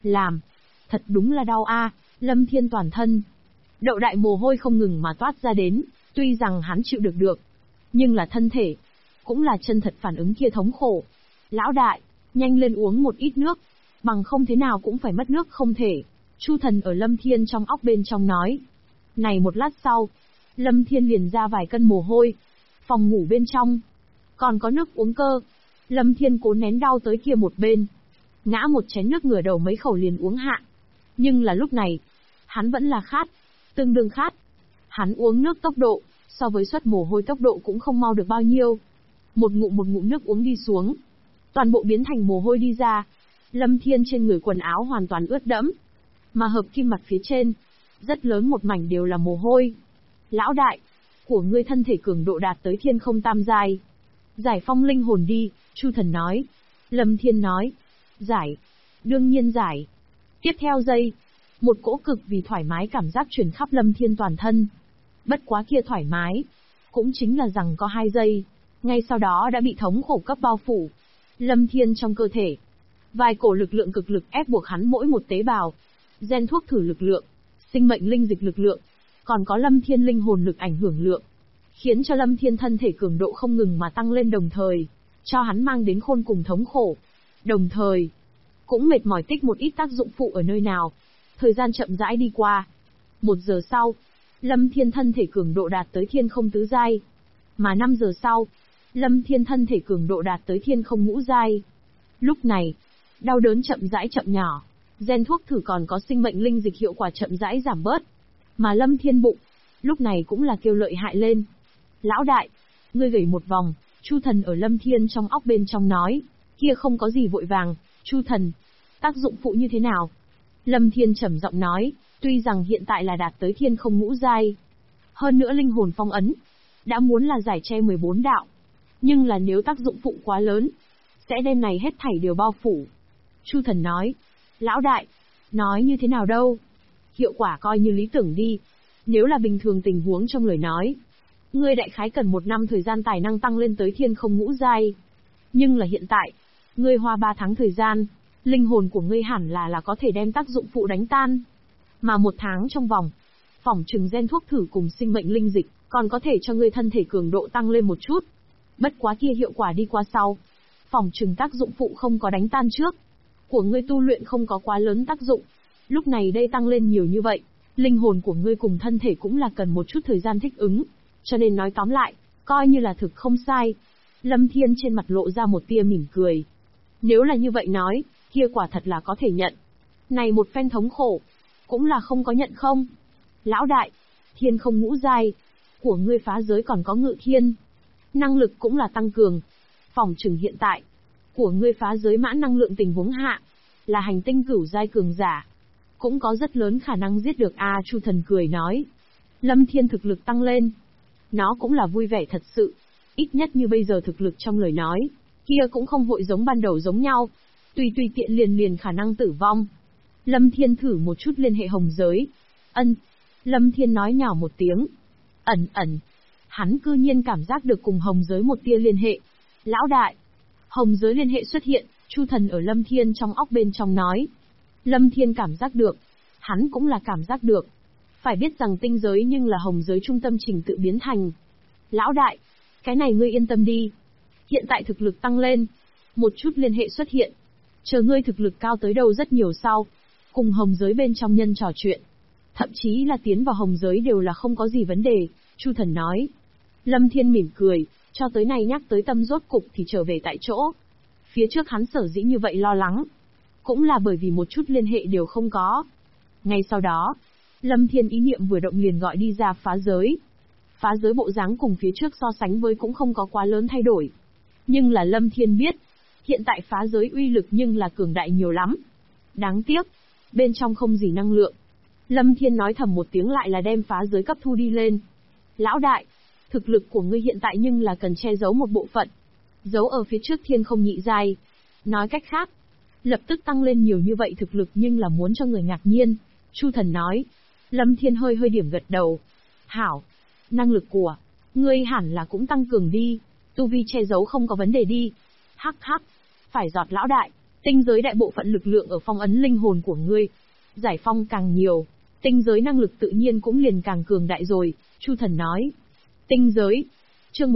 Làm. Thật đúng là đau a. Lâm Thiên toàn thân. Đậu đại mồ hôi không ngừng mà toát ra đến, tuy rằng hắn chịu được, nhưng là thân thể, cũng là chân thật phản ứng kia thống khổ. Lão đại, nhanh lên uống một ít nước, bằng không thế nào cũng phải mất nước không thể. Chu Thần ở Lâm Thiên trong óc bên trong nói. Này một lát sau, Lâm Thiên liền ra vài cân mồ hôi. Phòng ngủ bên trong, còn có nước uống cơ. Lâm Thiên cố nén đau tới kia một bên. Ngã một chén nước ngửa đầu mấy khẩu liền uống hạ. Nhưng là lúc này, hắn vẫn là khát, tương đương khát. Hắn uống nước tốc độ, so với xuất mồ hôi tốc độ cũng không mau được bao nhiêu. Một ngụm nước uống đi xuống, toàn bộ biến thành mồ hôi đi ra. Lâm Thiên trên người quần áo hoàn toàn ướt đẫm, mà hợp kim mặt phía trên, rất lớn một mảnh đều là mồ hôi. Lão đại, của ngươi thân thể cường độ đạt tới thiên không tam giai. Giải phong linh hồn đi, Chu Thần nói. Lâm Thiên nói. Giải. Đương nhiên giải. Tiếp theo giây, một cỗ cực vì thoải mái cảm giác truyền khắp Lâm Thiên toàn thân. Bất quá kia thoải mái, cũng chính là rằng có 2 giây, ngay sau đó đã bị thống khổ cấp bao phủ. Lâm Thiên trong cơ thể, vài cổ lực lượng cực lực ép buộc hắn mỗi một tế bào. Gen thuốc thử lực lượng, sinh mệnh linh dịch lực lượng, còn có Lâm Thiên linh hồn lực ảnh hưởng lượng, khiến cho Lâm Thiên thân thể cường độ không ngừng mà tăng lên, đồng thời cho hắn mang đến khôn cùng thống khổ. Đồng thời, cũng mệt mỏi tích một ít tác dụng phụ ở nơi nào. Thời gian chậm rãi đi qua. 1 giờ sau, Lâm Thiên thân thể cường độ đạt tới thiên không tứ giai. Mà 5 giờ sau, Lâm Thiên thân thể cường độ đạt tới thiên không ngũ giai. Lúc này, đau đớn chậm rãi chậm nhỏ, gen thuốc thử còn có sinh mệnh linh dịch hiệu quả chậm rãi giảm bớt. Mà Lâm Thiên bụng, lúc này cũng là kêu lợi hại lên. Lão đại, ngươi gầy một vòng, Chu Thần ở Lâm Thiên trong óc bên trong nói. Kia không có gì vội vàng, Chu Thần, tác dụng phụ như thế nào? Lâm Thiên trầm giọng nói, tuy rằng hiện tại là đạt tới thiên không ngũ giai, hơn nữa linh hồn phong ấn, đã muốn là giải che 14 đạo. Nhưng là nếu tác dụng phụ quá lớn, sẽ đem này hết thảy đều bao phủ. Chu Thần nói, lão đại, nói như thế nào đâu? Hiệu quả coi như lý tưởng đi. Nếu là bình thường tình huống trong lời nói, ngươi đại khái cần 1 năm thời gian tài năng tăng lên tới thiên không ngũ giai. Nhưng là hiện tại, ngươi hoa 3 tháng thời gian, linh hồn của ngươi hẳn là có thể đem tác dụng phụ đánh tan. Mà 1 tháng trong vòng, phỏng chừng gen thuốc thử cùng sinh mệnh linh dịch, còn có thể cho ngươi thân thể cường độ tăng lên một chút. Bất quá kia hiệu quả đi qua sau, phỏng chừng tác dụng phụ không có đánh tan trước. Của ngươi tu luyện không có quá lớn tác dụng. Lúc này đây tăng lên nhiều như vậy, linh hồn của ngươi cùng thân thể cũng là cần một chút thời gian thích ứng. Cho nên nói tóm lại, coi như là thực không sai. Lâm Thiên trên mặt lộ ra một tia mỉm cười. Nếu là như vậy nói, kia quả thật là có thể nhận. Này một phen thống khổ, cũng là không có nhận không? Lão đại, thiên không ngũ giai, của ngươi phá giới còn có ngự thiên. Năng lực cũng là tăng cường. Phỏng chừng hiện tại, của ngươi phá giới mãn năng lượng tình huống hạ, là hành tinh cửu giai cường giả. Cũng có rất lớn khả năng giết được Chu Thần cười nói. Lâm Thiên thực lực tăng lên. Nó cũng là vui vẻ thật sự. Ít nhất như bây giờ thực lực trong lời nói, kia cũng không hội giống ban đầu giống nhau. Tùy tiện liền khả năng tử vong. Lâm Thiên thử một chút liên hệ hồng giới. Lâm Thiên nói nhỏ một tiếng. Ẩn. Hắn cư nhiên cảm giác được cùng hồng giới một tia liên hệ. Lão đại. Hồng giới liên hệ xuất hiện, Chu Thần ở Lâm Thiên trong óc bên trong nói. Lâm Thiên cảm giác được. Hắn cũng là cảm giác được. Phải biết rằng tinh giới nhưng là hồng giới trung tâm trình tự biến thành. Lão đại, cái này ngươi yên tâm đi. Hiện tại thực lực tăng lên, một chút liên hệ xuất hiện. Chờ ngươi thực lực cao tới đâu rất nhiều sau, cùng hồng giới bên trong nhân trò chuyện. Thậm chí là tiến vào hồng giới đều là không có gì vấn đề, Chu Thần nói. Lâm Thiên mỉm cười, cho tới nay nhắc tới tâm rốt cục thì trở về tại chỗ. Phía trước hắn sở dĩ như vậy lo lắng, cũng là bởi vì một chút liên hệ đều không có. Ngay sau đó, Lâm Thiên ý niệm vừa động liền gọi đi ra phá giới. Phá giới bộ dáng cùng phía trước so sánh với cũng không có quá lớn thay đổi. Nhưng là Lâm Thiên biết, hiện tại phá giới uy lực nhưng là cường đại nhiều lắm. Đáng tiếc, bên trong không gì năng lượng. Lâm Thiên nói thầm một tiếng lại là đem phá giới cấp thu đi lên. Lão đại, thực lực của ngươi hiện tại nhưng là cần che giấu một bộ phận. Giấu ở phía trước thiên không nhị giai. Nói cách khác, lập tức tăng lên nhiều như vậy thực lực nhưng là muốn cho người ngạc nhiên. Chu Thần nói. Lâm Thiên hơi điểm gật đầu. Hảo, năng lực của ngươi hẳn là cũng tăng cường đi. Tu vi che giấu không có vấn đề đi. Hắc, phải giọt lão đại, Tinh giới đại bộ phận lực lượng ở phong ấn linh hồn của ngươi. Giải phong càng nhiều, tinh giới năng lực tự nhiên cũng liền càng cường đại rồi, Chu Thần nói. Tinh giới. Chương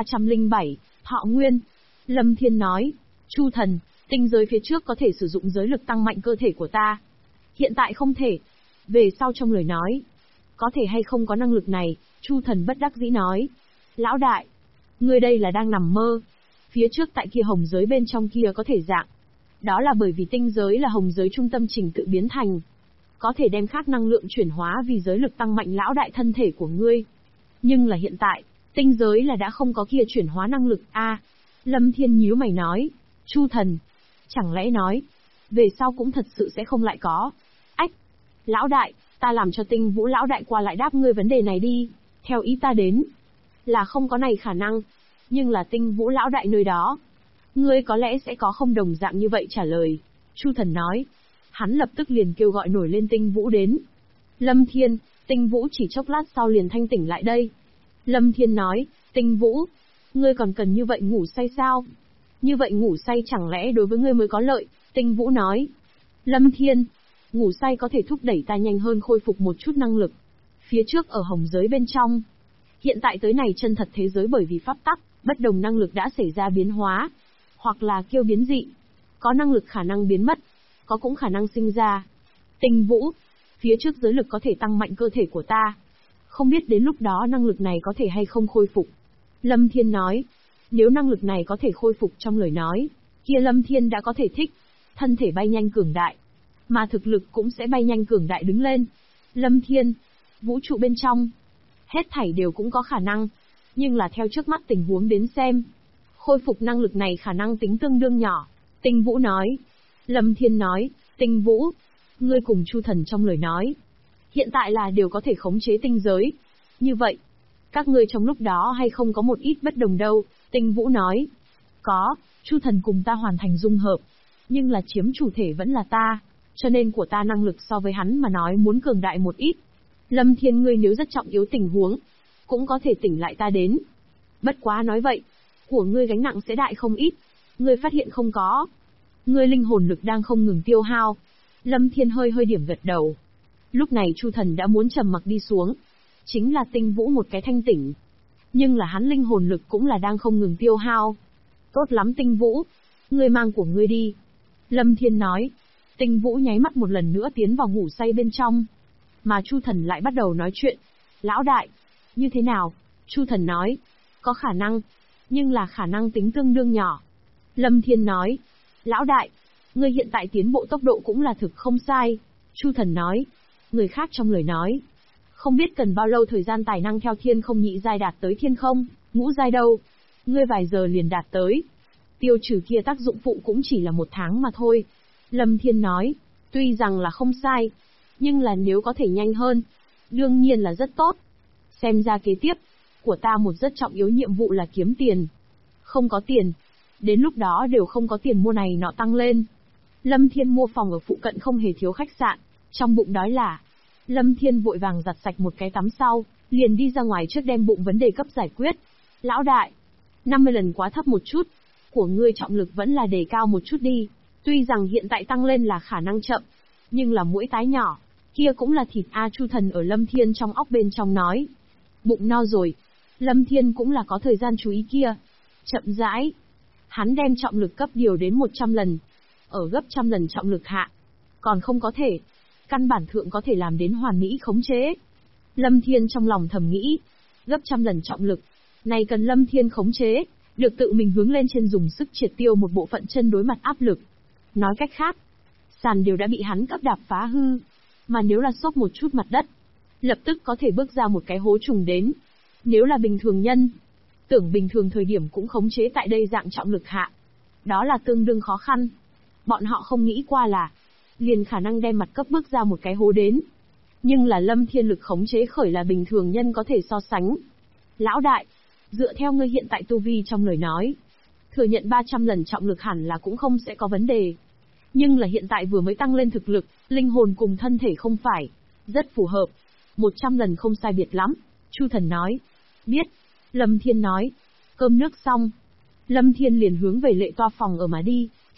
1307, Thọ Nguyên. Lâm Thiên nói. Chu Thần, tinh giới phía trước có thể sử dụng giới lực tăng mạnh cơ thể của ta. Hiện tại không thể. Về sau trong lời nói. Có thể hay không có năng lực này, Chu Thần bất đắc dĩ nói. Lão đại, ngươi đây là đang nằm mơ. Phía trước tại kia hồng giới bên trong kia có thể dạng. Đó là bởi vì tinh giới là hồng giới trung tâm trình tự biến thành. Có thể đem khác năng lượng chuyển hóa vì giới lực tăng mạnh lão đại thân thể của ngươi. Nhưng là hiện tại, tinh giới là đã không có kia chuyển hóa năng lực a. Lâm Thiên nhíu mày nói. Chu Thần, chẳng lẽ nói, về sau cũng thật sự sẽ không lại có. Ách, lão đại, ta làm cho Tinh Vũ lão đại qua lại đáp ngươi vấn đề này đi. Theo ý ta đến, là không có này khả năng. Nhưng là Tinh Vũ lão đại nơi đó, ngươi có lẽ sẽ có không đồng dạng như vậy trả lời. Chu Thần nói. Hắn lập tức liền kêu gọi nổi lên Tinh Vũ đến. Lâm Thiên, Tinh Vũ chỉ chốc lát sau liền thanh tỉnh lại đây. Lâm Thiên nói, Tinh Vũ, ngươi còn cần như vậy ngủ say sao? Như vậy ngủ say chẳng lẽ đối với ngươi mới có lợi? Tinh Vũ nói. Lâm Thiên, ngủ say có thể thúc đẩy ta nhanh hơn khôi phục một chút năng lực. Phía trước ở hồng giới bên trong. Hiện tại tới này chân thật thế giới bởi vì pháp tắc, bất đồng năng lực đã xảy ra biến hóa. Hoặc là kêu biến dị. Có năng lực khả năng biến mất. Có cũng khả năng sinh ra. Tinh Vũ, phía trước giới lực có thể tăng mạnh cơ thể của ta. Không biết đến lúc đó năng lực này có thể hay không khôi phục. Lâm Thiên nói. Nếu năng lực này có thể khôi phục trong lời nói, kia Lâm Thiên đã có thể thích. Thân thể bay nhanh cường đại. Mà thực lực cũng sẽ bay nhanh cường đại đứng lên. Lâm Thiên, vũ trụ bên trong, hết thảy đều cũng có khả năng. Nhưng là theo trước mắt tình huống đến xem, khôi phục năng lực này khả năng tính tương đương nhỏ. Tinh Vũ nói. Lâm Thiên nói, Tinh Vũ, ngươi cùng Chu Thần trong lời nói, hiện tại là đều có thể khống chế tinh giới. Như vậy, các ngươi trong lúc đó hay không có một ít bất đồng đâu? Tinh Vũ nói. Có, Chu Thần cùng ta hoàn thành dung hợp. Nhưng là chiếm chủ thể vẫn là ta, cho nên của ta năng lực so với hắn mà nói muốn cường đại một ít. Lâm Thiên ngươi nếu rất trọng yếu tình huống, cũng có thể tỉnh lại ta đến. Bất quá nói vậy, của ngươi gánh nặng sẽ đại không ít. Ngươi phát hiện không có? Ngươi linh hồn lực đang không ngừng tiêu hao. Lâm Thiên hơi điểm gật đầu. Lúc này Chu Thần đã muốn trầm mặc đi xuống. Chính là Tinh Vũ một cái thanh tỉnh. Nhưng là hắn linh hồn lực cũng là đang không ngừng tiêu hao. Tốt lắm Tinh Vũ, ngươi mang của ngươi đi. Lâm Thiên nói. Tinh Vũ nháy mắt một lần nữa tiến vào ngủ say bên trong. Mà Chu Thần lại bắt đầu nói chuyện. Lão đại, như thế nào? Chu Thần nói. Có khả năng, nhưng là khả năng tính tương đương nhỏ. Lâm Thiên nói. Lão đại, ngươi hiện tại tiến bộ tốc độ cũng là thực không sai. Chu Thần nói. Người khác trong lời nói. Không biết cần bao lâu thời gian tài năng theo thiên không nhị giai đạt tới thiên không, ngũ giai đâu. Ngươi vài giờ liền đạt tới. Tiêu trừ kia tác dụng phụ cũng chỉ là 1 tháng mà thôi. Lâm Thiên nói. Tuy rằng là không sai, nhưng là nếu có thể nhanh hơn, đương nhiên là rất tốt. Xem ra kế tiếp, của ta một rất trọng yếu nhiệm vụ là kiếm tiền. Không có tiền, đến lúc đó đều không có tiền mua này nọ tăng lên. Lâm Thiên mua phòng ở phụ cận không hề thiếu khách sạn, trong bụng đói là. Lâm Thiên vội vàng giặt sạch một cái tắm sau, liền đi ra ngoài trước đem bụng vấn đề cấp giải quyết. Lão đại, 50 lần quá thấp một chút, của ngươi trọng lực vẫn là đề cao một chút đi. Tuy rằng hiện tại tăng lên là khả năng chậm, nhưng là mũi tái nhỏ, kia cũng là thịt A. Chu Thần ở Lâm Thiên trong óc bên trong nói. Bụng no rồi, Lâm Thiên cũng là có thời gian chú ý kia. Chậm rãi, hắn đem trọng lực cấp điều đến 100 lần, ở gấp 100 lần trọng lực hạ. Còn không có thể, căn bản thượng có thể làm đến hoàn mỹ khống chế. Lâm Thiên trong lòng thầm nghĩ, gấp 100 lần trọng lực, này cần Lâm Thiên khống chế, được tự mình hướng lên trên dùng sức triệt tiêu một bộ phận chân đối mặt áp lực. Nói cách khác, sàn đều đã bị hắn cấp đạp phá hư, mà nếu là xốc một chút mặt đất, lập tức có thể bước ra một cái hố trùng đến. Nếu là bình thường nhân, tưởng bình thường thời điểm cũng khống chế tại đây dạng trọng lực hạ. Đó là tương đương khó khăn. Bọn họ không nghĩ qua là, liền khả năng đem mặt cấp bước ra một cái hố đến. Nhưng là Lâm Thiên lực khống chế khởi là bình thường nhân có thể so sánh. Lão đại, dựa theo ngươi hiện tại tu vi trong lời nói, thừa nhận 300 lần trọng lực hẳn là cũng không sẽ có vấn đề. Nhưng là hiện tại vừa mới tăng lên thực lực, linh hồn cùng thân thể không phải, rất phù hợp. 100 lần không sai biệt lắm, Chu Thần nói. Biết, Lâm Thiên nói. Cơm nước xong, Lâm Thiên liền hướng về lệ toa phòng ở mà đi,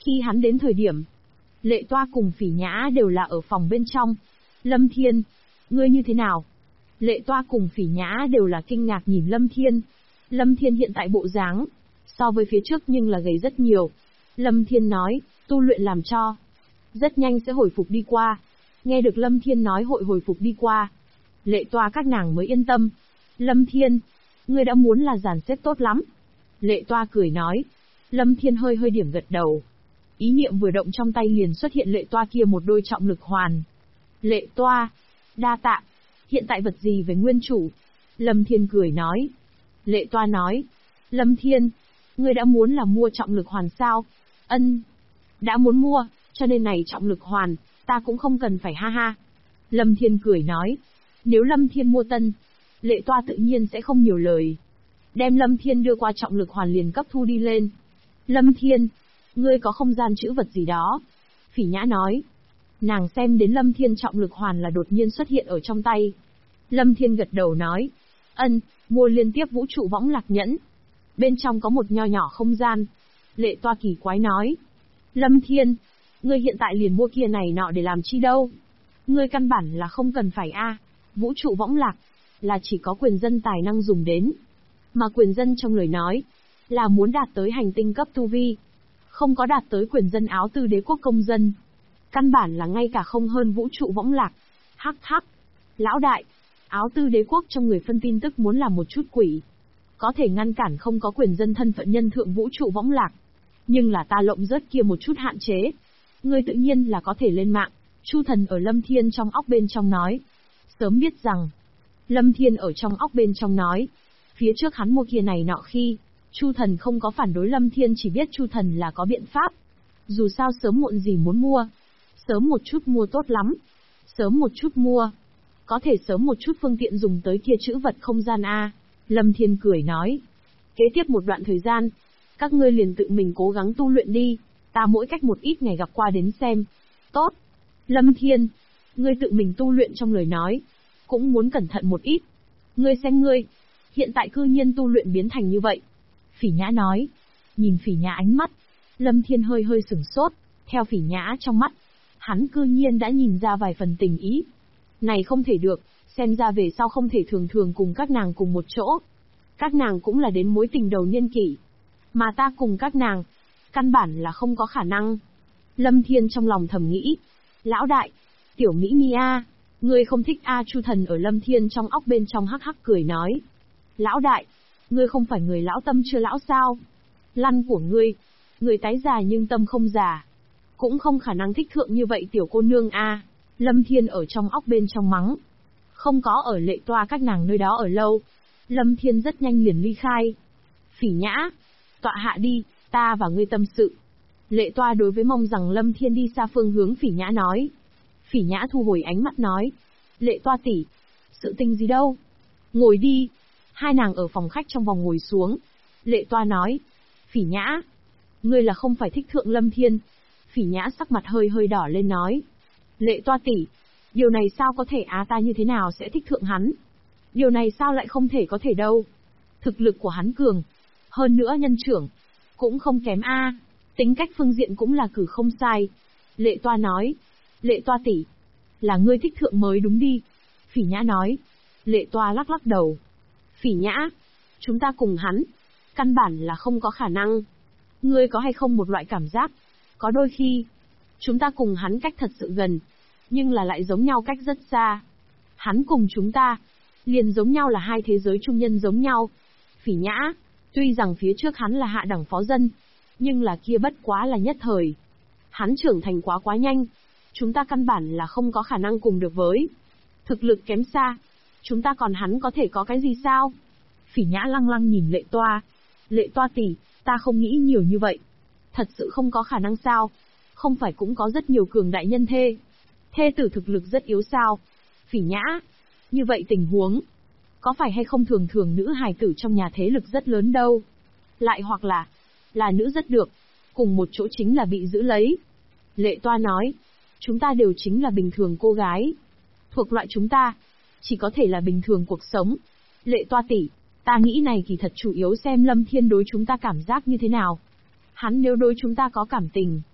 Khi hắn đến thời điểm, Lệ Toa cùng Phỉ Nhã đều là ở phòng bên trong. Lâm Thiên, ngươi như thế nào? Lệ Toa cùng Phỉ Nhã đều là kinh ngạc nhìn Lâm Thiên. Lâm Thiên hiện tại bộ dáng, so với phía trước nhưng là gầy rất nhiều. Lâm Thiên nói, tu luyện làm cho. Rất nhanh sẽ hồi phục đi qua. Nghe được Lâm Thiên nói hội hồi phục đi qua. Lệ Toa các nàng mới yên tâm. Lâm Thiên, ngươi đã muốn là dàn xếp tốt lắm. Lệ Toa cười nói. Lâm Thiên hơi hơi điểm gật đầu. Ý niệm vừa động trong tay liền xuất hiện Lệ Toa kia một đôi trọng lực hoàn. Lệ Toa, đa tạ. Hiện tại vật gì về nguyên chủ? Lâm Thiên cười nói. Lệ Toa nói. Lâm Thiên, ngươi đã muốn là mua trọng lực hoàn sao? Ân. Đã muốn mua, cho nên này trọng lực hoàn, ta cũng không cần phải ha ha. Lâm Thiên cười nói. Nếu Lâm Thiên mua tân, Lệ Toa tự nhiên sẽ không nhiều lời. Đem Lâm Thiên đưa qua trọng lực hoàn liền cấp thu đi lên. Lâm Thiên, ngươi có không gian trữ vật gì đó? Phỉ Nhã nói. Nàng xem đến Lâm Thiên trọng lực hoàn là đột nhiên xuất hiện ở trong tay. Lâm Thiên gật đầu nói. Ân, mua liên tiếp vũ trụ võng lạc nhẫn. Bên trong có một nho nhỏ không gian. Lệ Toa kỳ quái nói. Lâm Thiên, ngươi hiện tại liền mua kia này nọ để làm chi đâu? Ngươi căn bản là không cần phải a. Vũ trụ võng lạc, là chỉ có quyền dân tài năng dùng đến. Mà quyền dân trong lời nói, là muốn đạt tới hành tinh cấp tu vi. Không có đạt tới quyền dân áo tư đế quốc công dân. Căn bản là ngay cả không hơn vũ trụ võng lạc. Hắc hắc. Lão đại, áo tư đế quốc trong người phân tin tức muốn làm một chút quỷ. Có thể ngăn cản không có quyền dân thân phận nhân thượng vũ trụ võng lạc. Nhưng là ta lộng rớt kia một chút hạn chế. Ngươi tự nhiên là có thể lên mạng. Chu Thần ở Lâm Thiên trong óc bên trong nói. Sớm biết rằng. Lâm Thiên ở trong óc bên trong nói. Phía trước hắn mua kia này nọ khi, Chu Thần không có phản đối Lâm Thiên, chỉ biết Chu Thần là có biện pháp. Dù sao sớm muộn gì muốn mua. Sớm một chút mua tốt lắm. Sớm một chút mua. Có thể sớm một chút phương tiện dùng tới kia trữ vật không gian A. Lâm Thiên cười nói. Kế tiếp một đoạn thời gian, các ngươi liền tự mình cố gắng tu luyện đi. Ta mỗi cách một ít ngày gặp qua đến xem. Tốt. Lâm Thiên, ngươi tự mình tu luyện trong lời nói. Cũng muốn cẩn thận một ít. Ngươi xem ngươi. Hiện tại cư nhiên tu luyện biến thành như vậy. Phỉ Nhã nói. Nhìn Phỉ Nhã ánh mắt. Lâm Thiên hơi hơi sửng sốt. Theo Phỉ Nhã trong mắt. Hắn cư nhiên đã nhìn ra vài phần tình ý. Này không thể được. Xem ra về sau không thể thường thường cùng các nàng cùng một chỗ. Các nàng cũng là đến mối tình đầu niên kỷ. Mà ta cùng các nàng. Căn bản là không có khả năng. Lâm Thiên trong lòng thầm nghĩ. Lão đại. Tiểu Mỹ Mi A. Ngươi không thích A. Chu Thần ở Lâm Thiên trong óc bên trong hắc hắc cười nói. Lão đại, ngươi không phải người lão tâm chưa lão sao? Lăn của ngươi, người tái già nhưng tâm không già. Cũng không khả năng thích thượng như vậy tiểu cô nương a. Lâm Thiên ở trong óc bên trong mắng. Không có ở Lệ Toa các nàng nơi đó ở lâu. Lâm Thiên rất nhanh liền ly khai. Phỉ Nhã, tọa hạ đi, ta và ngươi tâm sự. Lệ Toa đối với mong rằng Lâm Thiên đi xa phương hướng Phỉ Nhã nói. Phỉ Nhã thu hồi ánh mắt nói. Lệ Toa tỷ, sự tình gì đâu? Ngồi đi. Hai nàng ở phòng khách trong vòng ngồi xuống. Lệ Toa nói. Phỉ Nhã, ngươi là không phải thích thượng Lâm Thiên. Phỉ Nhã sắc mặt hơi hơi đỏ lên nói. Lệ Toa tỷ, điều này sao có thể ta như thế nào sẽ thích thượng hắn? Điều này sao lại không thể có thể đâu? Thực lực của hắn cường. Hơn nữa nhân trưởng. Cũng không kém a. Tính cách phương diện cũng là cử không sai. Lệ Toa nói. Lệ Toa tỷ, là ngươi thích thượng mới đúng đi. Phỉ Nhã nói. Lệ Toa lắc lắc đầu. Phỉ Nhã, chúng ta cùng hắn. Căn bản là không có khả năng. Ngươi có hay không một loại cảm giác? Có đôi khi, chúng ta cùng hắn cách thật sự gần. Nhưng là lại giống nhau cách rất xa. Hắn cùng chúng ta, liền giống nhau là hai thế giới trung nhân giống nhau. Phỉ Nhã, tuy rằng phía trước hắn là hạ đẳng phó dân, nhưng là kia bất quá là nhất thời. Hắn trưởng thành quá nhanh. Chúng ta căn bản là không có khả năng cùng được với. Thực lực kém xa. Chúng ta còn hắn có thể có cái gì sao? Phỉ Nhã lăng lăng nhìn Lệ Toa. Lệ Toa tỷ, ta không nghĩ nhiều như vậy. Thật sự không có khả năng sao? Không phải cũng có rất nhiều cường đại nhân thê. Thê tử thực lực rất yếu sao? Phỉ Nhã, như vậy tình huống, có phải hay không thường thường nữ hài tử trong nhà thế lực rất lớn đâu? Lại hoặc là nữ rất được, cùng một chỗ chính là bị giữ lấy. Lệ Toa nói, chúng ta đều chính là bình thường cô gái. Thuộc loại chúng ta, chỉ có thể là bình thường cuộc sống. Lệ Toa tỷ, ta nghĩ này kỳ thật chủ yếu xem Lâm Thiên đối chúng ta cảm giác như thế nào. Hắn nếu đối chúng ta có cảm tình,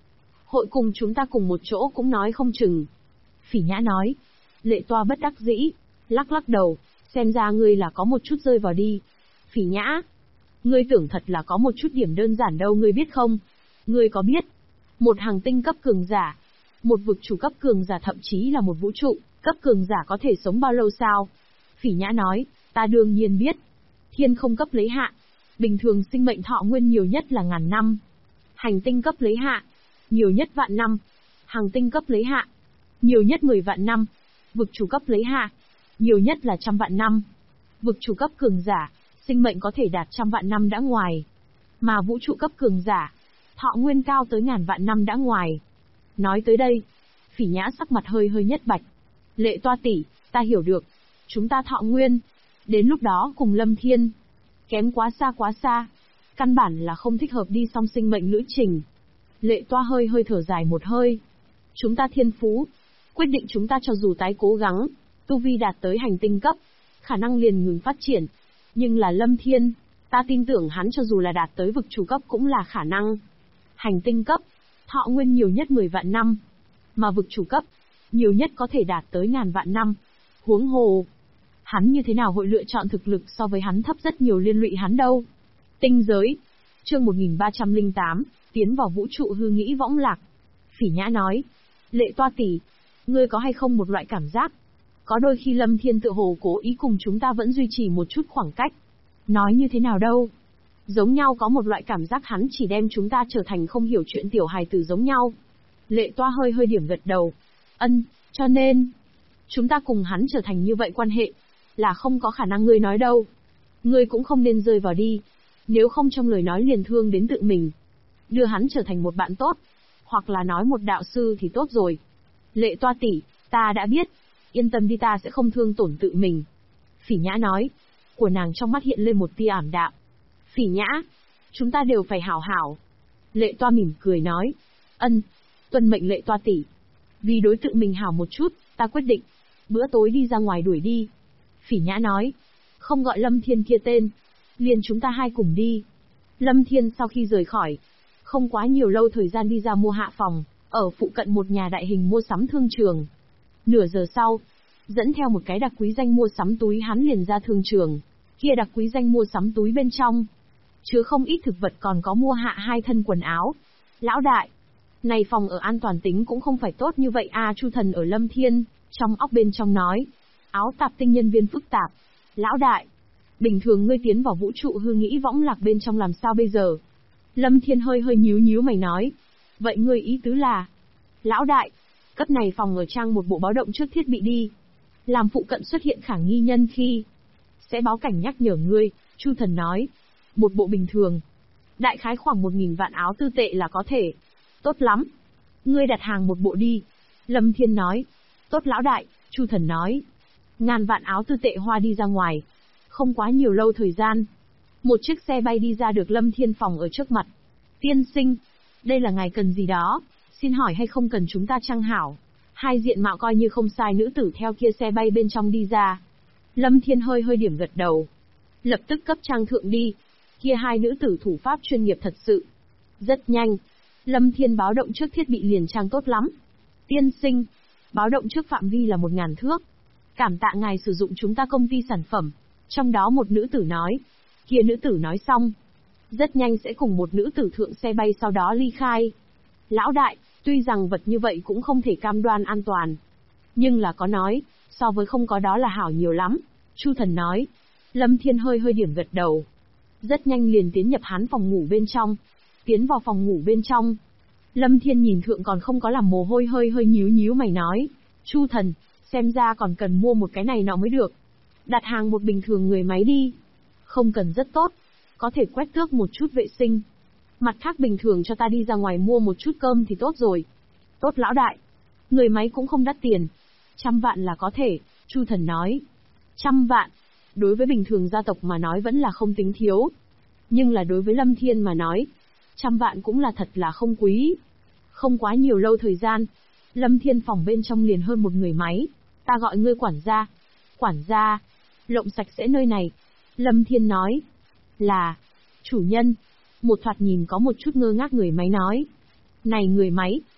Hội cùng chúng ta cùng một chỗ cũng nói không chừng. Phỉ Nhã nói. Lệ Toa bất đắc dĩ, lắc lắc đầu, xem ra ngươi là có một chút rơi vào đi. Phỉ Nhã, ngươi tưởng thật là có một chút điểm đơn giản đâu, ngươi biết không? Ngươi có biết, một hành tinh cấp cường giả, một vực chủ cấp cường giả, thậm chí là một vũ trụ cấp cường giả có thể sống bao lâu sao? Phỉ Nhã nói, ta đương nhiên biết. Thiên không cấp lấy hạ, bình thường sinh mệnh thọ nguyên nhiều nhất là 1000 năm. Hành tinh cấp lấy hạ, nhiều nhất vạn năm. Hành tinh cấp lấy hạ, nhiều nhất 10 vạn năm. Vực chủ cấp lấy hạ, nhiều nhất là 100 vạn năm. Vực chủ cấp cường giả, sinh mệnh có thể đạt 100 vạn năm đã ngoài. Mà vũ trụ cấp cường giả, thọ nguyên cao tới 1000 vạn năm đã ngoài. Nói tới đây, Phỉ Nhã sắc mặt hơi hơi nhất bạch. Lệ Toa tỷ, ta hiểu được. Chúng ta thọ nguyên, đến lúc đó cùng Lâm Thiên, kém quá xa. Căn bản là không thích hợp đi song sinh mệnh lữ trình. Lệ Toa hơi hơi thở dài một hơi. Chúng ta thiên phú, quyết định chúng ta cho dù tái cố gắng, tu vi đạt tới hành tinh cấp, khả năng liền ngừng phát triển. Nhưng là Lâm Thiên, ta tin tưởng hắn cho dù là đạt tới vực chủ cấp cũng là khả năng. Hành tinh cấp, thọ nguyên nhiều nhất 10 vạn năm. Mà vực chủ cấp, nhiều nhất có thể đạt tới 1000 vạn năm. Huống hồ, hắn như thế nào hội lựa chọn thực lực so với hắn thấp rất nhiều liên lụy hắn đâu. Tinh giới, chương 1308, tiến vào vũ trụ hư nghĩ võng lạc. Phỉ Nhã nói, Lệ Toa tỷ, ngươi có hay không một loại cảm giác, có đôi khi Lâm Thiên tự hồ cố ý cùng chúng ta vẫn duy trì một chút khoảng cách. Nói như thế nào đâu? Giống nhau có một loại cảm giác hắn chỉ đem chúng ta trở thành không hiểu chuyện tiểu hài tử giống nhau. Lệ Toa hơi hơi điểm gật đầu. Cho nên, chúng ta cùng hắn trở thành như vậy quan hệ, là không có khả năng, ngươi nói đâu. Ngươi cũng không nên rơi vào đi, nếu không trong lời nói liền thương đến tự mình. Đưa hắn trở thành một bạn tốt, hoặc là nói một đạo sư thì tốt rồi. Lệ Toa tỷ, ta đã biết, yên tâm đi, ta sẽ không thương tổn tự mình. Phỉ Nhã nói, của nàng trong mắt hiện lên một tia ảm đạm. Phỉ Nhã, chúng ta đều phải hảo hảo. Lệ Toa mỉm cười nói, tuân mệnh Lệ Toa tỷ. Vì đối tượng mình hảo một chút, ta quyết định, bữa tối đi ra ngoài đuổi đi. Phỉ Nhã nói, không gọi Lâm Thiên kia tên, liền chúng ta hai cùng đi. Lâm Thiên sau khi rời khỏi, không quá nhiều lâu thời gian đi ra mua hạ phòng, ở phụ cận một nhà đại hình mua sắm thương trường. Nửa giờ sau, dẫn theo một cái đặc quý danh mua sắm túi hắn liền ra thương trường. Kia đặc quý danh mua sắm túi bên trong chứa không ít thực vật, còn có mua hạ 2 thân quần áo. Lão đại, này phòng ở an toàn tính cũng không phải tốt như vậy à? Chu Thần ở Lâm Thiên trong óc bên trong nói. Áo tạp tinh nhân viên phức tạp. Lão đại, bình thường ngươi tiến vào vũ trụ hư nghĩ võng lạc bên trong làm sao bây giờ? Lâm Thiên hơi hơi nhíu mày nói. Vậy ngươi ý tứ là? Lão đại, cấp này phòng ở trang một bộ báo động trước thiết bị đi. Làm phụ cận xuất hiện khả nghi nhân khi sẽ báo cảnh nhắc nhở ngươi, Chu Thần nói. Một bộ bình thường, đại khái khoảng 1000 vạn áo tư tệ là có thể. Tốt lắm. Ngươi đặt hàng một bộ đi. Lâm Thiên nói. Tốt lão đại, Chu Thần nói. 1000 vạn áo tư tệ hoa đi ra ngoài. Không quá nhiều lâu thời gian, một chiếc xe bay đi ra được Lâm Thiên phòng ở trước mặt. Tiên sinh, đây là ngài cần gì đó, xin hỏi hay không cần chúng ta trang hảo? Hai diện mạo coi như không sai nữ tử theo kia xe bay bên trong đi ra. Lâm Thiên hơi hơi điểm gật đầu. Lập tức cấp trang thượng đi. Kia hai nữ tử thủ pháp chuyên nghiệp thật sự. Rất nhanh, Lâm Thiên báo động trước thiết bị liền trang tốt lắm. Tiên sinh, báo động trước phạm vi là 1000 thước. Cảm tạ ngài sử dụng chúng ta công ty sản phẩm. Trong đó một nữ tử nói. Kia nữ tử nói xong, rất nhanh sẽ cùng một nữ tử thượng xe bay sau đó ly khai. Lão đại, tuy rằng vật như vậy cũng không thể cam đoan an toàn, nhưng là có nói, so với không có đó là hảo nhiều lắm. Chu Thần nói. Lâm Thiên hơi hơi điểm gật đầu. Rất nhanh liền tiến nhập hắn phòng ngủ bên trong. Tiến vào phòng ngủ bên trong, Lâm Thiên nhìn thượng còn không có làm mồ hôi hơi hơi nhíu mày nói. Chu Thần, xem ra còn cần mua một cái này nọ mới được. Đặt hàng một bình thường người máy đi. Không cần rất tốt, có thể quét tước một chút vệ sinh. Mặt khác bình thường cho ta đi ra ngoài mua một chút cơm thì tốt rồi. Tốt lão đại. Người máy cũng không đắt tiền. 100 vạn là có thể, Chu Thần nói. 100 vạn, đối với bình thường gia tộc mà nói vẫn là không tính thiếu. Nhưng là đối với Lâm Thiên mà nói, 100 vạn cũng là thật là không quý. Không quá nhiều lâu thời gian, Lâm Thiên phòng bên trong liền hơn một người máy. Ta gọi ngươi quản gia. Quản gia, lộng sạch sẽ nơi này. Lâm Thiên nói. Là, chủ nhân. Một thoạt nhìn có một chút ngơ ngác người máy nói. Này người máy,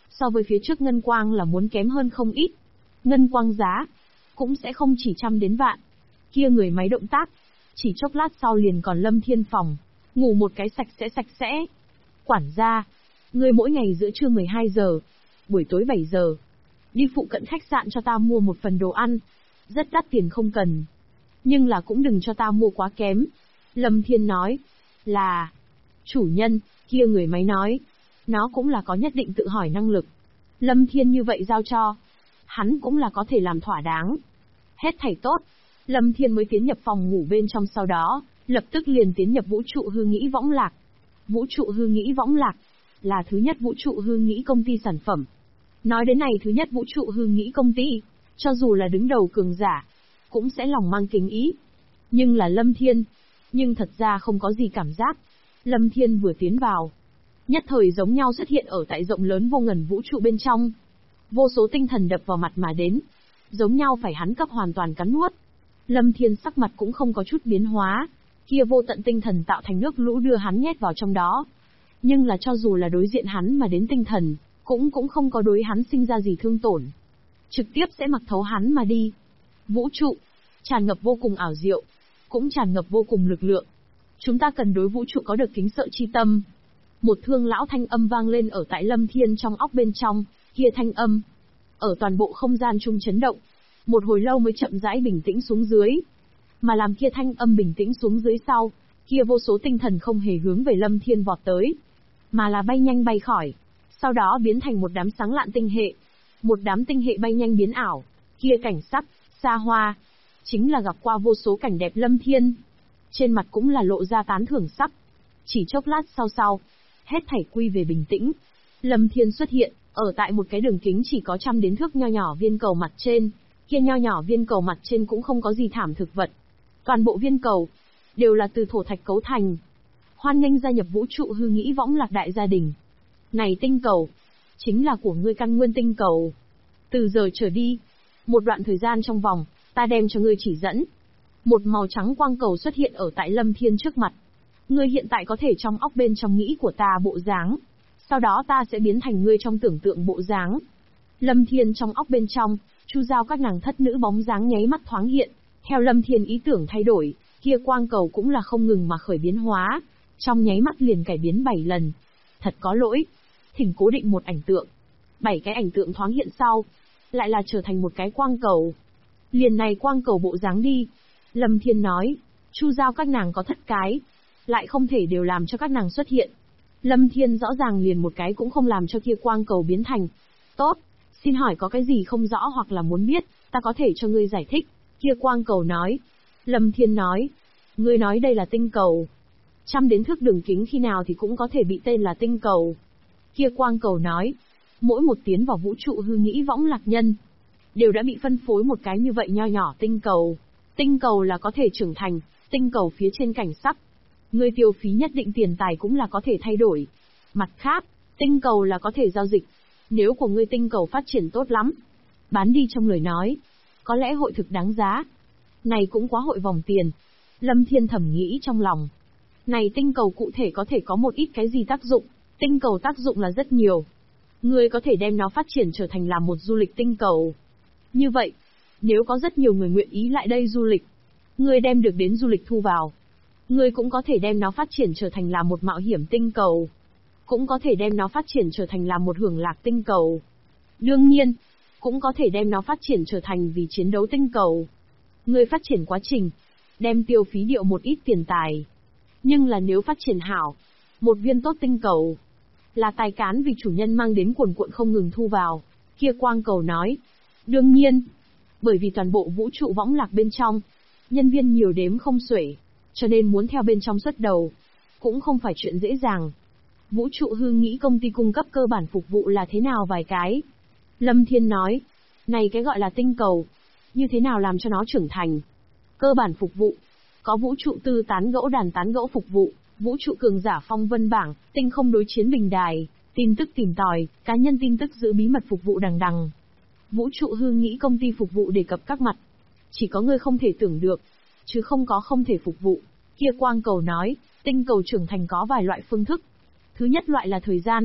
so với phía trước ngân quang là muốn kém hơn không ít. Ngân quang giá, cũng sẽ không chỉ trăm đến vạn. Kia người máy động tác, chỉ chốc lát sau liền còn Lâm Thiên phòng, ngủ một cái sạch sẽ. Quản gia, ngươi mỗi ngày giữa trưa 12 giờ, buổi tối 7 giờ, đi phụ cận khách sạn cho ta mua một phần đồ ăn. Rất đắt tiền không cần, nhưng là cũng đừng cho ta mua quá kém. Lâm Thiên nói, là, chủ nhân, kia người máy nói, nó cũng là có nhất định tự hỏi năng lực. Lâm Thiên như vậy giao cho, hắn cũng là có thể làm thỏa đáng. Hết thảy tốt, Lâm Thiên mới tiến nhập phòng ngủ bên trong, sau đó, lập tức liền tiến nhập vũ trụ hư nghĩ võng lạc. Vũ trụ hư nghĩ võng lạc, là thứ nhất vũ trụ hư nghĩ công ty sản phẩm. Nói đến này thứ nhất vũ trụ hư nghĩ công ty, cho dù là đứng đầu cường giả, cũng sẽ lòng mang kính ý. Nhưng là Lâm Thiên, nhưng thật ra không có gì cảm giác. Lâm Thiên vừa tiến vào, nhất thời giống nhau xuất hiện ở tại rộng lớn vô ngần vũ trụ bên trong. Vô số tinh thần đập vào mặt mà đến, giống nhau phải hắn cấp hoàn toàn cắn nuốt. Lâm Thiên sắc mặt cũng không có chút biến hóa, kia vô tận tinh thần tạo thành nước lũ đưa hắn nhét vào trong đó. Nhưng là cho dù là đối diện hắn mà đến tinh thần, cũng không có đối hắn sinh ra gì thương tổn. Trực tiếp sẽ mặc thấu hắn mà đi. Vũ trụ, tràn ngập vô cùng ảo diệu, cũng tràn ngập vô cùng lực lượng. Chúng ta cần đối vũ trụ có được kính sợ chi tâm. Một thương lão thanh âm vang lên ở tại Lâm Thiên trong óc bên trong, kia thanh âm, ở toàn bộ không gian chung chấn động. Một hồi lâu mới chậm rãi bình tĩnh xuống dưới. Mà làm kia thanh âm bình tĩnh xuống dưới sau, kia vô số tinh thần không hề hướng về Lâm Thiên vọt tới, mà là bay nhanh bay khỏi. Sau đó biến thành một đám sáng lạn tinh hệ. Một đám tinh hệ bay nhanh biến ảo, kia cảnh sắc, xa hoa, chính là gặp qua vô số cảnh đẹp Lâm Thiên. Trên mặt cũng là lộ ra tán thưởng sắc. Chỉ chốc lát sau, hết thảy quy về bình tĩnh. Lâm Thiên xuất hiện, ở tại một cái đường kính chỉ có 100 đến thước nho nhỏ viên cầu mặt trên. Kia nho nhỏ viên cầu mặt trên cũng không có gì thảm thực vật. Toàn bộ viên cầu, đều là từ thổ thạch cấu thành. Hoan nghênh gia nhập vũ trụ hư nghĩ võng lạc đại gia đình. Này tinh cầu, chính là của ngươi căn nguyên tinh cầu. Từ giờ trở đi, một đoạn thời gian trong vòng, ta đem cho ngươi chỉ dẫn. Một màu trắng quang cầu xuất hiện ở tại Lâm Thiên trước mặt. Ngươi hiện tại có thể trong óc bên trong nghĩ của ta bộ dáng. Sau đó ta sẽ biến thành ngươi trong tưởng tượng bộ dáng. Lâm Thiên trong óc bên trong, Chu Giao các nàng thất nữ bóng dáng nháy mắt thoáng hiện. Theo Lâm Thiên ý tưởng thay đổi, kia quang cầu cũng là không ngừng mà khởi biến hóa. Trong nháy mắt liền cải biến 7 lần. Thật có lỗi. Thỉnh cố định một ảnh tượng. 7 cái ảnh tượng thoáng hiện sau, lại là trở thành một cái quang cầu. Liền này quang cầu bộ dáng đi. Lâm Thiên nói, Chu Giao các nàng có thất cái, lại không thể đều làm cho các nàng xuất hiện. Lâm Thiên rõ ràng liền một cái cũng không làm cho kia quang cầu biến thành. Tốt, xin hỏi có cái gì không rõ hoặc là muốn biết, ta có thể cho ngươi giải thích. Kia quang cầu nói. Lâm Thiên nói, ngươi nói đây là tinh cầu. 100 đến thước đường kính khi nào thì cũng có thể bị tên là tinh cầu. Kia quang cầu nói, mỗi một tiến vào vũ trụ hư nghĩ võng lạc nhân, đều đã bị phân phối một cái như vậy nho nhỏ tinh cầu. Tinh cầu là có thể trưởng thành, tinh cầu phía trên cảnh sắc. Ngươi tiêu phí nhất định tiền tài cũng là có thể thay đổi. Mặt khác, tinh cầu là có thể giao dịch. Nếu của ngươi tinh cầu phát triển tốt lắm, bán đi trong lời nói, có lẽ hội thực đáng giá. Này cũng quá hội vòng tiền. Lâm Thiên thầm nghĩ trong lòng. Này tinh cầu cụ thể có thể có một ít cái gì tác dụng. Tinh cầu tác dụng là rất nhiều. Ngươi có thể đem nó phát triển trở thành là một du lịch tinh cầu. Như vậy, nếu có rất nhiều người nguyện ý lại đây du lịch, ngươi đem được đến du lịch thu vào. Ngươi cũng có thể đem nó phát triển trở thành là một mạo hiểm tinh cầu. Cũng có thể đem nó phát triển trở thành là một hưởng lạc tinh cầu. Đương nhiên, cũng có thể đem nó phát triển trở thành vì chiến đấu tinh cầu. Ngươi phát triển quá trình, đem tiêu phí điệu một ít tiền tài. Nhưng là nếu phát triển hảo, một viên tốt tinh cầu, là tài cán vì chủ nhân mang đến cuồn cuộn không ngừng thu vào. Kia quang cầu nói. Đương nhiên, bởi vì toàn bộ vũ trụ võng lạc bên trong, nhân viên nhiều đếm không xuể, cho nên muốn theo bên trong xuất đầu, cũng không phải chuyện dễ dàng. Vũ trụ hư nghĩ công ty cung cấp cơ bản phục vụ là thế nào vài cái? Lâm Thiên nói, này cái gọi là tinh cầu, như thế nào làm cho nó trưởng thành? Cơ bản phục vụ, có vũ trụ tư tán gẫu đàn tán gẫu phục vụ, vũ trụ cường giả phong vân bảng, tinh không đối chiến bình đài, tin tức tìm tòi, cá nhân tin tức giữ bí mật phục vụ đằng đằng. Vũ trụ hư nghĩ công ty phục vụ đề cập các mặt. Chỉ có ngươi không thể tưởng được, chứ không có không thể phục vụ. Kia quang cầu nói, tinh cầu trưởng thành có vài loại phương thức. Thứ nhất loại là thời gian.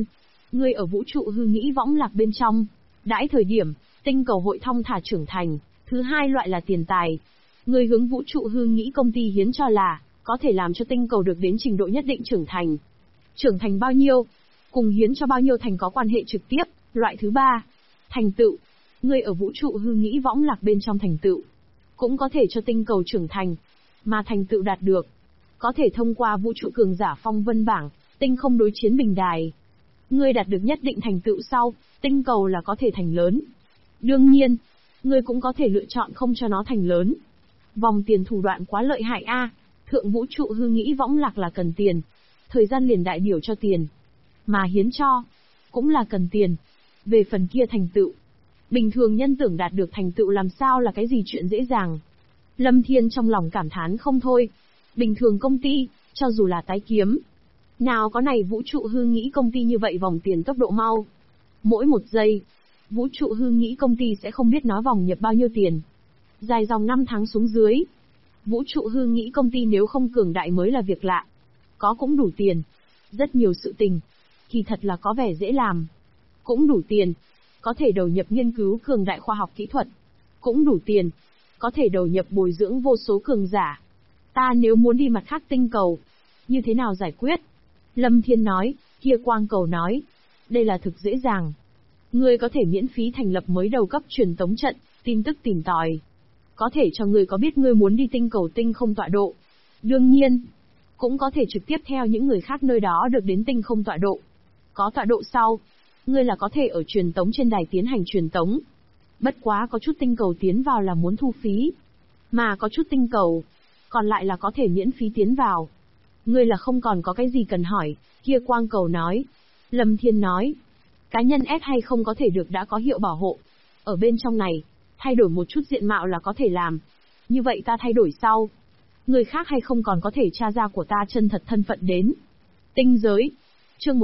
Ngươi ở vũ trụ hư nghĩ võng lạc bên trong. Đãi thời điểm, tinh cầu hội thong thả trưởng thành. Thứ hai loại là tiền tài. Ngươi hướng vũ trụ hư nghĩ công ty hiến cho là, có thể làm cho tinh cầu được đến trình độ nhất định trưởng thành. Trưởng thành bao nhiêu? Cùng hiến cho bao nhiêu thành có quan hệ trực tiếp. Loại thứ ba, thành tựu. Ngươi ở vũ trụ hư nghĩ võng lạc bên trong thành tựu. Cũng có thể cho tinh cầu trưởng thành. Mà thành tựu đạt được, có thể thông qua vũ trụ cường giả phong vân bảng, tinh không đối chiến bình đài. Ngươi đạt được nhất định thành tựu sau, tinh cầu là có thể thành lớn. Đương nhiên, ngươi cũng có thể lựa chọn không cho nó thành lớn. Vòng tiền thủ đoạn quá lợi hại a. Thượng vũ trụ hư nghĩ võng lạc là cần tiền. Thời gian liền đại biểu cho tiền. Mà hiến cho, cũng là cần tiền. Về phần kia thành tựu, bình thường nhân tưởng đạt được thành tựu làm sao là cái gì chuyện dễ dàng. Lâm Thiên trong lòng cảm thán không thôi. Bình thường công ty, cho dù là tái kiếm, nào có này vũ trụ hư nghĩ công ty như vậy vòng tiền tốc độ mau. Mỗi một giây, vũ trụ hư nghĩ công ty sẽ không biết nói vòng nhập bao nhiêu tiền. Dài dòng 5 tháng xuống dưới, vũ trụ hư nghĩ công ty nếu không cường đại mới là việc lạ. Có cũng đủ tiền. Rất nhiều sự tình, thì thật là có vẻ dễ làm. Cũng đủ tiền, có thể đầu nhập nghiên cứu cường đại khoa học kỹ thuật. Cũng đủ tiền, có thể đầu nhập bồi dưỡng vô số cường giả. Ta nếu muốn đi mặt khác tinh cầu, như thế nào giải quyết? Lâm Thiên nói, kia Quang Cầu nói, đây là thực dễ dàng. Ngươi có thể miễn phí thành lập mới đầu cấp truyền tống trận, tin tức tìm tòi. Có thể cho ngươi có biết ngươi muốn đi tinh cầu tinh không tọa độ. Đương nhiên, cũng có thể trực tiếp theo những người khác nơi đó được đến tinh không tọa độ. Có tọa độ sau, ngươi là có thể ở truyền tống trên đài tiến hành truyền tống. Bất quá có chút tinh cầu tiến vào là muốn thu phí. Mà có chút tinh cầu, còn lại là có thể miễn phí tiến vào. Ngươi là không còn có cái gì cần hỏi, kia Quang Cầu nói. Lâm Thiên nói, cá nhân S hay không có thể được đã có hiệu bảo hộ. Ở bên trong này, thay đổi một chút diện mạo là có thể làm. Như vậy ta thay đổi sau. Người khác hay không còn có thể tra ra của ta chân thật thân phận đến. Tinh giới. Chương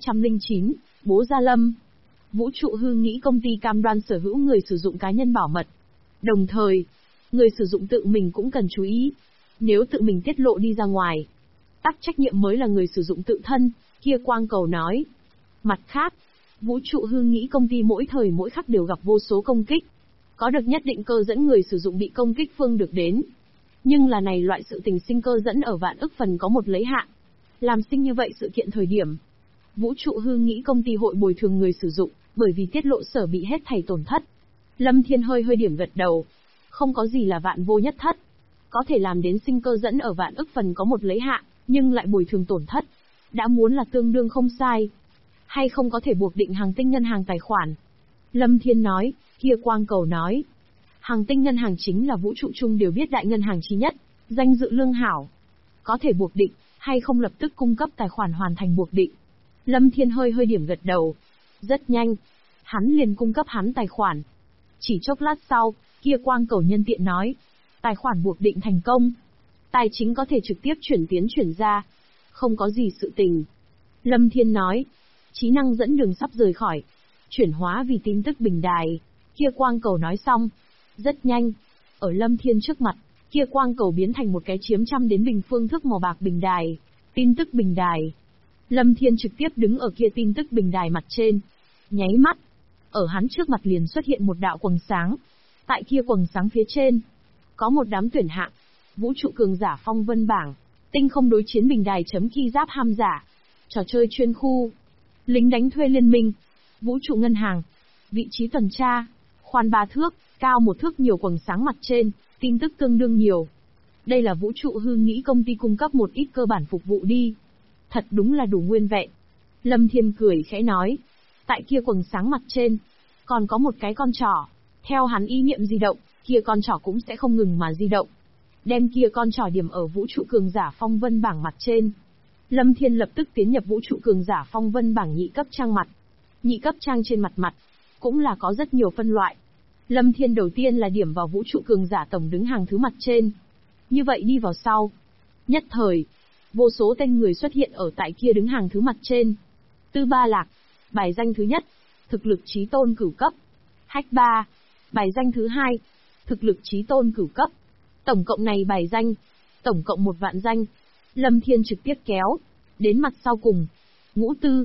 1309, Bố Gia Lâm. Vũ trụ hư nghĩ công ty cam đoan sở hữu người sử dụng cá nhân bảo mật. Đồng thời, người sử dụng tự mình cũng cần chú ý. Nếu tự mình tiết lộ đi ra ngoài, tắc trách nhiệm mới là người sử dụng tự thân, kia Quang Cầu nói. Mặt khác, vũ trụ hư nghĩ công ty mỗi thời mỗi khắc đều gặp vô số công kích. Có được nhất định cơ dẫn người sử dụng bị công kích phương được đến. Nhưng là này loại sự tình sinh cơ dẫn ở vạn ức phần có một lấy hạn. Làm sinh như vậy sự kiện thời điểm, vũ trụ hư nghĩ công ty hội bồi thường người sử dụng, bởi vì tiết lộ sở bị hết thảy tổn thất. Lâm Thiên hơi điểm gật đầu. Không có gì là vạn vô nhất thất. Có thể làm đến sinh cơ dẫn ở vạn ức phần có một lấy hạn, nhưng lại bồi thường tổn thất. Đã muốn là tương đương không sai. Hay không có thể buộc định hàng tinh ngân hàng tài khoản. Lâm Thiên nói, kia Quang Cầu nói. Hàng tinh ngân hàng chính là vũ trụ chung đều biết đại ngân hàng chí nhất, danh dự lương hảo. Có thể buộc định, hay không lập tức cung cấp tài khoản hoàn thành buộc định. Lâm Thiên hơi điểm gật đầu. Rất nhanh, hắn liền cung cấp hắn tài khoản. Chỉ chốc lát sau, kia Quang Cầu nhân tiện nói. Tài khoản buộc định thành công. Tài chính có thể trực tiếp chuyển tiến chuyển ra. Không có gì sự tình. Lâm Thiên nói. Trí năng dẫn đường sắp rời khỏi. Chuyển hóa vì tin tức bình đài. Kia Quang Cầu nói xong. Rất nhanh. Ở Lâm Thiên trước mặt, kia Quang Cầu biến thành một cái chiếm trăm đến bình phương thước màu bạc bình đài. Tin tức bình đài. Lâm Thiên trực tiếp đứng ở kia tin tức bình đài mặt trên. Nháy mắt. Ở hắn trước mặt liền xuất hiện một đạo quầng sáng. Tại kia quầng sáng phía trên, có một đám tuyển hạng. Vũ trụ cường giả phong vân bảng. Tinh không đối chiến bình đài chấm khi giáp ham giả. Trò chơi chuyên khu. Lính đánh thuê liên minh. Vũ trụ ngân hàng. Vị trí tuần tra. Khoan 3 thước, cao 1 thước nhiều quầng sáng mặt trên, tin tức tương đương nhiều. Đây là vũ trụ hư nghĩ công ty cung cấp một ít cơ bản phục vụ đi. Thật đúng là đủ nguyên vẹn. Lâm Thiên cười khẽ nói. Tại kia quầng sáng mặt trên, còn có một cái con trỏ. Theo hắn ý niệm di động, kia con trỏ cũng sẽ không ngừng mà di động. Đem kia con trỏ điểm ở vũ trụ cường giả phong vân bảng mặt trên. Lâm Thiên lập tức tiến nhập vũ trụ cường giả phong vân bảng nhị cấp trang mặt. Nhị cấp trang trên mặt, cũng là có rất nhiều phân loại. Lâm Thiên đầu tiên là điểm vào vũ trụ cường giả tổng đứng hàng thứ mặt trên. Như vậy đi vào sau. Nhất thời, vô số tên người xuất hiện ở tại kia đứng hàng thứ mặt trên. Tư Ba Lạc, bài danh thứ nhất, thực lực chí tôn cửu cấp. Hách Ba, bài danh thứ hai, thực lực chí tôn cửu cấp. Tổng cộng này bài danh, tổng cộng 1 vạn danh. Lâm Thiên trực tiếp kéo, đến mặt sau cùng. Ngũ Tư,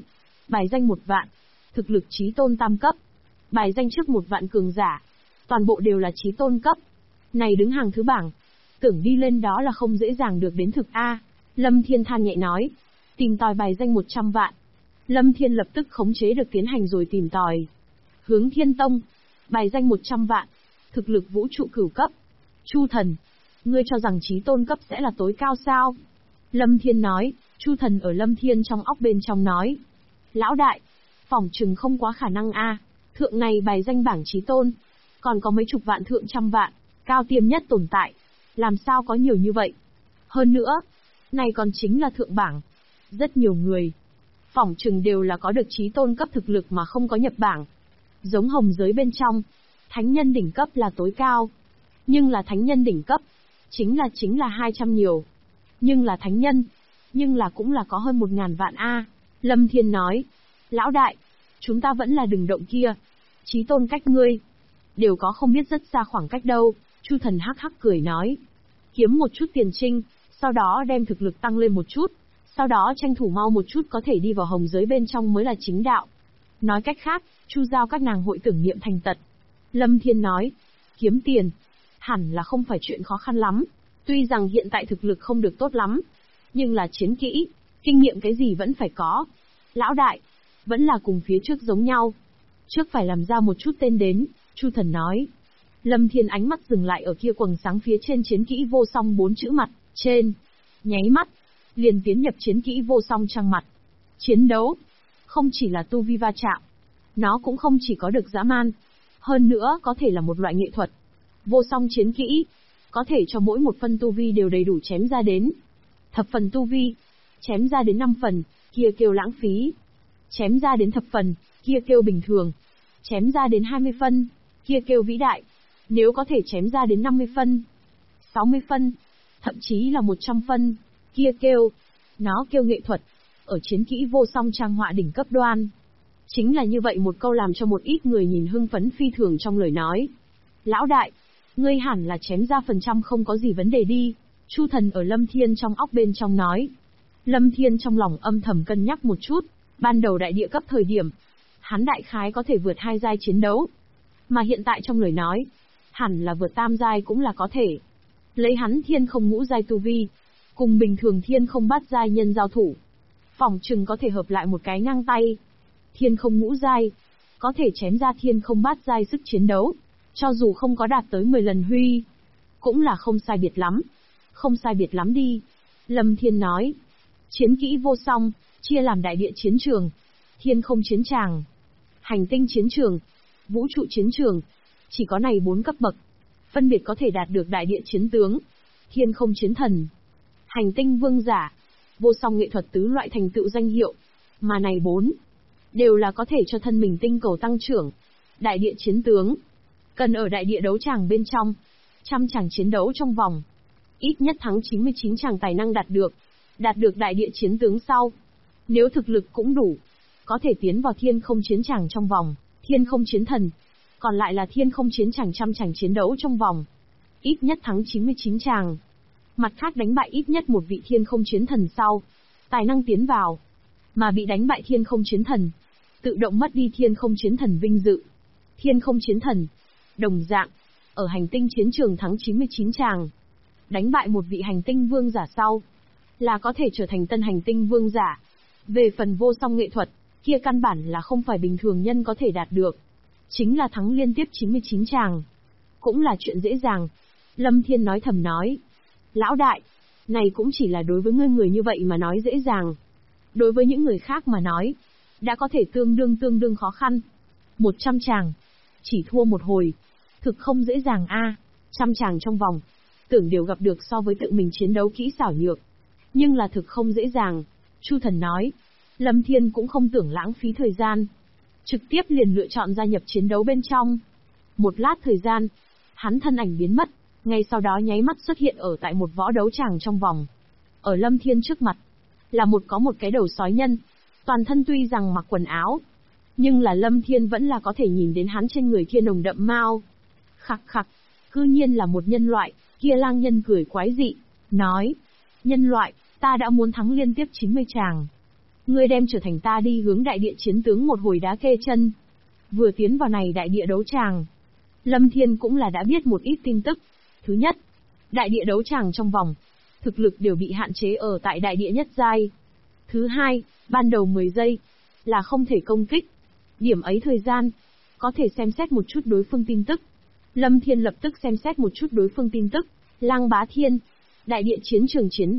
Bài danh 1 vạn. Thực lực chí tôn tam cấp. Bài danh trước 1 vạn cường giả. Toàn bộ đều là chí tôn cấp. Này đứng hàng thứ bảng. Tưởng đi lên đó là không dễ dàng được đến thực A. Lâm Thiên than nhẹ nói. Tìm tòi bài danh 100 vạn. Lâm Thiên lập tức khống chế được tiến hành rồi tìm tòi. Hướng Thiên Tông. Bài danh 100 vạn. Thực lực vũ trụ cửu cấp. Chu Thần. Ngươi cho rằng chí tôn cấp sẽ là tối cao sao? Lâm Thiên nói. Chu Thần ở Lâm Thiên trong óc bên trong nói. Lão đại. Phỏng chừng không quá khả năng A. Thượng này bài danh bảng chí tôn. Còn có mấy chục vạn thượng trăm vạn. Cao tiêm nhất tồn tại. Làm sao có nhiều như vậy? Hơn nữa. Này còn chính là thượng bảng. Rất nhiều người. Phỏng chừng đều là có được chí tôn cấp thực lực mà không có nhập bảng. Giống hồng giới bên trong. Thánh nhân đỉnh cấp là tối cao. Nhưng là thánh nhân đỉnh cấp. Chính là 200 nhiều. Nhưng là thánh nhân. Nhưng là cũng là có hơn 1000 vạn A. Lâm Thiên nói. Lão đại. Chúng ta vẫn là đừng động kia. Chí tôn cách ngươi. Đều có không biết rất xa khoảng cách đâu. Chu Thần hắc hắc cười nói. Kiếm một chút tiền trinh. Sau đó đem thực lực tăng lên một chút. Sau đó tranh thủ mau một chút có thể đi vào hồng giới bên trong mới là chính đạo. Nói cách khác, Chu giao các nàng hội tưởng niệm thành tật. Lâm Thiên nói. Kiếm tiền. Hẳn là không phải chuyện khó khăn lắm. Tuy rằng hiện tại thực lực không được tốt lắm. Nhưng là chiến kỹ, kinh nghiệm cái gì vẫn phải có. Lão đại. Vẫn là cùng phía trước giống nhau. Trước phải làm ra một chút tên đến, Chu Thần nói. Lâm Thiên ánh mắt dừng lại ở kia quầng sáng phía trên chiến kỹ vô song 4 chữ mặt, trên. Nháy mắt. Liền tiến nhập chiến kỹ vô song trang mặt. Chiến đấu. Không chỉ là tu vi va chạm. Nó cũng không chỉ có được dã man. Hơn nữa có thể là một loại nghệ thuật. Vô song chiến kỹ. Có thể cho mỗi một phân tu vi đều đầy đủ chém ra đến. Thập phần tu vi. Chém ra đến 5 phần, kia kêu lãng phí. Chém ra đến thập phần, kia kêu bình thường. Chém ra đến 20 phân, kia kêu vĩ đại. Nếu có thể chém ra đến 50 phân, 60 phân, thậm chí là 100 phân, kia kêu. Nó kêu nghệ thuật. Ở chiến kỹ vô song trang họa đỉnh cấp đoan. Chính là như vậy một câu làm cho một ít người nhìn hưng phấn phi thường trong lời nói. Lão đại, ngươi hẳn là chém ra phần trăm không có gì vấn đề đi. Chu Thần ở Lâm Thiên trong óc bên trong nói. Lâm Thiên trong lòng âm thầm cân nhắc một chút. Ban đầu đại địa cấp thời điểm, hắn đại khái có thể vượt 2 giai chiến đấu. Mà hiện tại trong lời nói, hẳn là vượt 3 giai cũng là có thể. Lấy hắn thiên không ngũ giai tu vi, cùng bình thường thiên không bát giai nhân giao thủ. Phỏng chừng có thể hợp lại một cái ngang tay. Thiên không ngũ giai, có thể chém ra thiên không bát giai sức chiến đấu. Cho dù không có đạt tới 10 lần huy, cũng là không sai biệt lắm. Không sai biệt lắm đi. Lâm Thiên nói. Chiến kỹ vô song, chia làm đại địa chiến trường, thiên không chiến tràng, hành tinh chiến trường, vũ trụ chiến trường. Chỉ có này 4 cấp bậc. Phân biệt có thể đạt được đại địa chiến tướng, thiên không chiến thần, hành tinh vương giả, vô song nghệ thuật tứ loại thành tựu danh hiệu. Mà này 4 đều là có thể cho thân mình tinh cầu tăng trưởng. Đại địa chiến tướng, cần ở đại địa đấu tràng bên trong, trăm tràng chiến đấu trong vòng, ít nhất thắng 99 tràng tài năng đạt được. Đạt được đại địa chiến tướng sau, nếu thực lực cũng đủ, có thể tiến vào thiên không chiến tràng trong vòng, thiên không chiến thần. Còn lại là thiên không chiến tràng trăm tràng chiến đấu trong vòng, ít nhất thắng 99 tràng. Mặt khác đánh bại ít nhất một vị thiên không chiến thần sau, tài năng tiến vào. Mà bị đánh bại thiên không chiến thần, tự động mất đi thiên không chiến thần vinh dự. Thiên không chiến thần, đồng dạng, ở hành tinh chiến trường thắng 99 tràng. Đánh bại một vị hành tinh vương giả sau, là có thể trở thành tân hành tinh vương giả. Về phần vô song nghệ thuật, kia căn bản là không phải bình thường nhân có thể đạt được. Chính là thắng liên tiếp 99 tràng. Cũng là chuyện dễ dàng. Lâm Thiên nói thầm nói. Lão đại, này cũng chỉ là đối với ngươi người như vậy mà nói dễ dàng. Đối với những người khác mà nói, đã có thể tương đương khó khăn. 100 tràng, chỉ thua một hồi. Thực không dễ dàng a. 100 tràng trong vòng, tưởng đều gặp được so với tự mình chiến đấu kỹ xảo nhược. Nhưng là thực không dễ dàng. Chu Thần nói. Lâm Thiên cũng không tưởng lãng phí thời gian. Trực tiếp liền lựa chọn gia nhập chiến đấu bên trong. Một lát thời gian, hắn thân ảnh biến mất, ngay sau đó nháy mắt xuất hiện ở tại một võ đấu tràng trong vòng. Ở Lâm Thiên trước mặt, là có một cái đầu sói nhân. Toàn thân tuy rằng mặc quần áo, nhưng là Lâm Thiên vẫn là có thể nhìn đến hắn trên người kia nồng đậm mao. Khặc khặc, cư nhiên là một nhân loại. Kia lang nhân cười quái dị, nói. Nhân loại, ta đã muốn thắng liên tiếp 90 tràng. Ngươi đem trở thành ta đi hướng đại địa chiến tướng một hồi đá kê chân. Vừa tiến vào này đại địa đấu tràng, Lâm Thiên cũng là đã biết một ít tin tức. Thứ nhất, đại địa đấu tràng trong vòng, thực lực đều bị hạn chế ở tại đại địa nhất giai. Thứ hai, ban đầu 10 giây, là không thể công kích. Điểm ấy thời gian, có thể xem xét một chút đối phương tin tức. Lâm Thiên lập tức xem xét một chút đối phương tin tức. Lang Bá Thiên, đại địa chiến trường chiến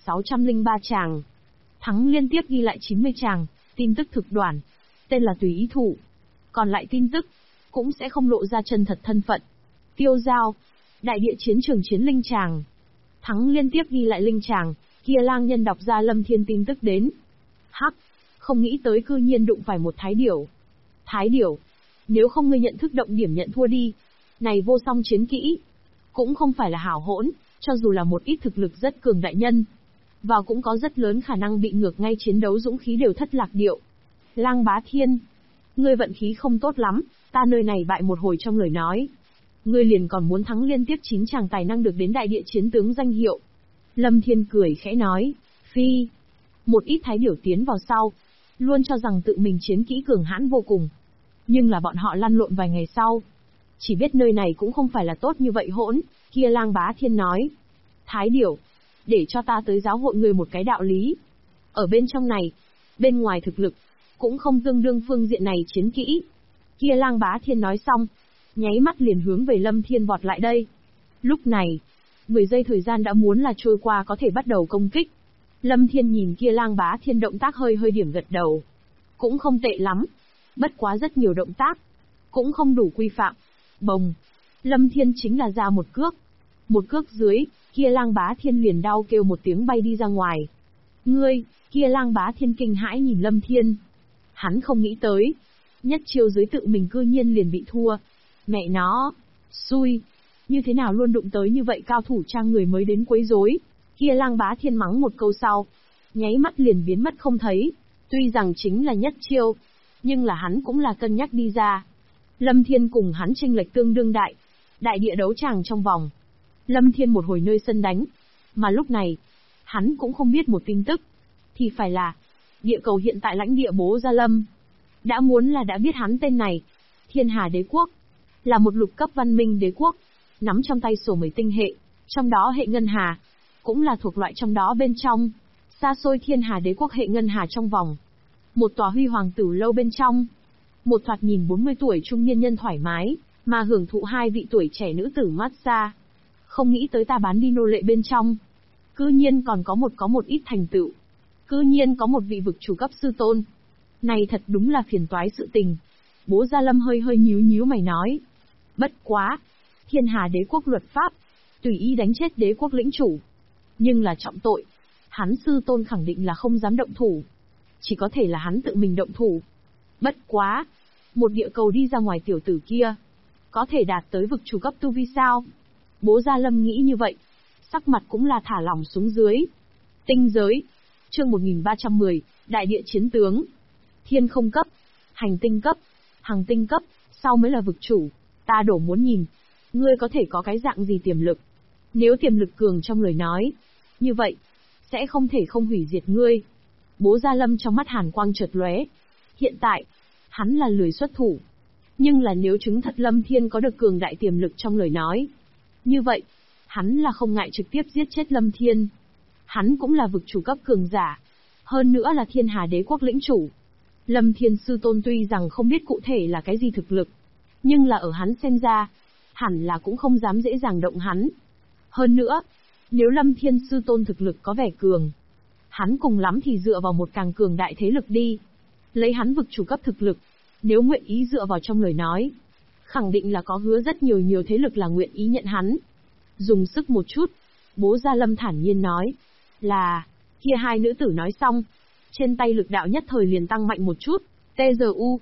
3603 tràng. Thắng liên tiếp ghi lại 90 tràng, tin tức thực đoản. Tên là tùy ý thủ. Còn lại tin tức, cũng sẽ không lộ ra chân thật thân phận. Tiêu Giao, đại địa chiến trường chiến linh tràng. Thắng liên tiếp ghi lại linh tràng, kia lang nhân đọc ra Lâm Thiên tin tức đến. Hắc, không nghĩ tới cư nhiên đụng phải một thái điểu. Thái điểu, nếu không ngươi nhận thức động điểm nhận thua đi. Này vô song chiến kỹ, cũng không phải là hảo hỗn, cho dù là một ít thực lực rất cường đại nhân, vào cũng có rất lớn khả năng bị ngược ngay chiến đấu dũng khí đều thất lạc điệu. Lang Bá Thiên, ngươi vận khí không tốt lắm, ta nơi này bại một hồi trong lời nói. Ngươi liền còn muốn thắng liên tiếp 9 chàng tài năng được đến đại địa chiến tướng danh hiệu. Lâm Thiên cười khẽ nói, phi. Một ít thái điểu tiến vào sau, luôn cho rằng tự mình chiến kỹ cường hãn vô cùng. Nhưng là bọn họ lăn lộn vài ngày sau, chỉ biết nơi này cũng không phải là tốt như vậy hỗn. Kia Lang Bá Thiên nói, thái điểu, để cho ta tới giáo hội người một cái đạo lý. Ở bên trong này, bên ngoài thực lực, cũng không tương đương phương diện này chiến kỹ. Kia Lang Bá Thiên nói xong, nháy mắt liền hướng về Lâm Thiên vọt lại đây. Lúc này, 10 giây thời gian đã muốn là trôi qua có thể bắt đầu công kích. Lâm Thiên nhìn kia Lang Bá Thiên động tác hơi điểm gật đầu. Cũng không tệ lắm. Bất quá rất nhiều động tác, cũng không đủ quy phạm. Bồng. Lâm Thiên chính là ra một cước. Một cước dưới, kia Lang Bá Thiên liền đau kêu một tiếng bay đi ra ngoài. Ngươi, kia Lang Bá Thiên kinh hãi nhìn Lâm Thiên. Hắn không nghĩ tới, nhất chiêu dưới tự mình cư nhiên liền bị thua. Mẹ nó, xui, như thế nào luôn đụng tới như vậy cao thủ trang người mới đến quấy rối. Kia Lang Bá Thiên mắng một câu sau, nháy mắt liền biến mất không thấy. Tuy rằng chính là nhất chiêu, nhưng là hắn cũng là cân nhắc đi ra. Lâm Thiên cùng hắn chênh lệch tương đương đại. Đại địa đấu tràng trong vòng, Lâm Thiên một hồi nơi sân đánh, mà lúc này, hắn cũng không biết một tin tức, thì phải là, địa cầu hiện tại lãnh địa Bố Gia Lâm. Đã muốn là đã biết hắn tên này, Thiên Hà Đế Quốc, là một lục cấp văn minh đế quốc, nắm trong tay sổ 10 tinh hệ, trong đó hệ Ngân Hà, cũng là thuộc loại trong đó bên trong, xa xôi Thiên Hà Đế Quốc hệ Ngân Hà trong vòng. Một tòa huy hoàng tử lâu bên trong, một thoạt nhìn 40 tuổi trung niên nhân thoải mái, mà hưởng thụ hai vị tuổi trẻ nữ tử massage. Không nghĩ tới ta bán đi nô lệ bên trong, cư nhiên còn có một ít thành tựu, cư nhiên có một vị vực chủ cấp sư tôn. Này thật đúng là phiền toái sự tình. Bố Gia Lâm hơi nhíu mày nói. Bất quá, Thiên Hà Đế Quốc luật pháp, tùy ý đánh chết đế quốc lĩnh chủ. Nhưng là trọng tội, hắn sư tôn khẳng định là không dám động thủ. Chỉ có thể là hắn tự mình động thủ. Bất quá, một địa cầu đi ra ngoài tiểu tử kia, có thể đạt tới vực chủ cấp tu vi sao? Bố Gia Lâm nghĩ như vậy, sắc mặt cũng là thả lỏng xuống dưới. Tinh giới, chương 1310, đại địa chiến tướng. Thiên không cấp, hành tinh cấp, hằng tinh cấp, sau mới là vực chủ. Ta đổ muốn nhìn, ngươi có thể có cái dạng gì tiềm lực. Nếu tiềm lực cường trong lời nói, như vậy, sẽ không thể không hủy diệt ngươi. Bố Gia Lâm trong mắt hàn quang chợt lóe. Hiện tại, hắn là lười xuất thủ. Nhưng là nếu chứng thật Lâm Thiên có được cường đại tiềm lực trong lời nói, như vậy, hắn là không ngại trực tiếp giết chết Lâm Thiên. Hắn cũng là vực chủ cấp cường giả, hơn nữa là Thiên Hà Đế Quốc lĩnh chủ. Lâm Thiên sư tôn tuy rằng không biết cụ thể là cái gì thực lực, nhưng là ở hắn xem ra, hẳn là cũng không dám dễ dàng động hắn. Hơn nữa, nếu Lâm Thiên sư tôn thực lực có vẻ cường, hắn cùng lắm thì dựa vào một càng cường đại thế lực đi. Lấy hắn vực chủ cấp thực lực, nếu nguyện ý dựa vào trong lời nói, khẳng định là có hứa rất nhiều thế lực là nguyện ý nhận hắn. Dùng sức một chút, Bố Gia Lâm thản nhiên nói, là, kia hai nữ tử nói xong, trên tay lực đạo nhất thời liền tăng mạnh một chút, TGU,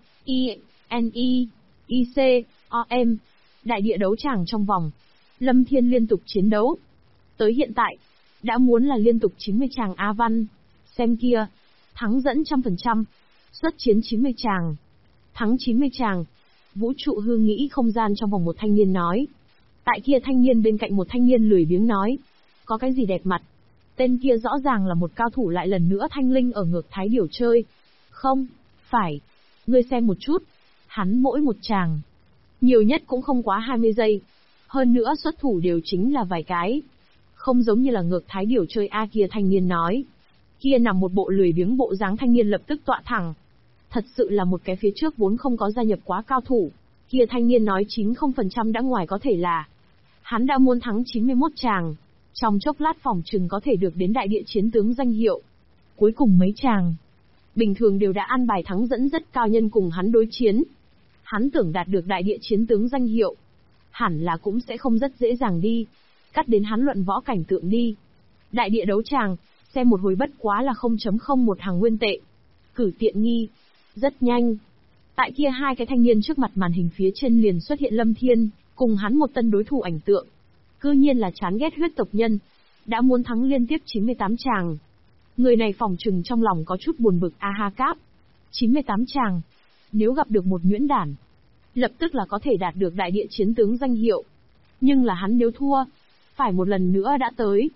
INI, IC, OM, đại địa đấu tràng trong vòng. Lâm Thiên liên tục chiến đấu. Tới hiện tại, đã muốn là liên tục 90 tràng A Văn. Xem kia, thắng dẫn 100%, xuất chiến 90 tràng, thắng 90 tràng. Vũ trụ hương nghĩ không gian trong vòng một thanh niên nói. Tại kia thanh niên bên cạnh một thanh niên lười biếng nói, có cái gì đẹp mặt. Tên kia rõ ràng là một cao thủ lại lần nữa thanh linh ở ngược Thái Điểu chơi. Không, phải. Ngươi xem một chút. Hắn mỗi một tràng. Nhiều nhất cũng không quá 20 giây. Hơn nữa xuất thủ đều chính là vài cái. Không giống như là ngược Thái Điểu chơi A kia thanh niên nói. Kia nằm một bộ lười biếng bộ dáng thanh niên lập tức tọa thẳng. Thật sự là một cái phía trước vốn không có gia nhập quá cao thủ. Kia thanh niên nói 90% đã ngoài có thể là. Hắn đã muốn thắng 91 tràng. Trong chốc lát phòng trừng có thể được đến đại địa chiến tướng danh hiệu. Cuối cùng mấy tràng. Bình thường đều đã an bài thắng dẫn rất cao nhân cùng hắn đối chiến. Hắn tưởng đạt được đại địa chiến tướng danh hiệu. Hẳn là cũng sẽ không rất dễ dàng đi. Cắt đến hắn luận võ cảnh tượng đi. Đại địa đấu tràng, xem một hồi bất quá là 0.01 hàng nguyên tệ. Cử tiện nghi. Rất nhanh. Tại kia hai cái thanh niên trước mặt màn hình phía trên liền xuất hiện Lâm Thiên, cùng hắn một tân đối thủ ảnh tượng. Cư nhiên là chán ghét huyết tộc nhân. Đã muốn thắng liên tiếp 98 tràng. Người này phòng trừng trong lòng có chút buồn bực a ha cáp. 98 tràng. Nếu gặp được một nhuyễn đản, lập tức là có thể đạt được đại địa chiến tướng danh hiệu. Nhưng là hắn nếu thua, phải một lần nữa đã tới.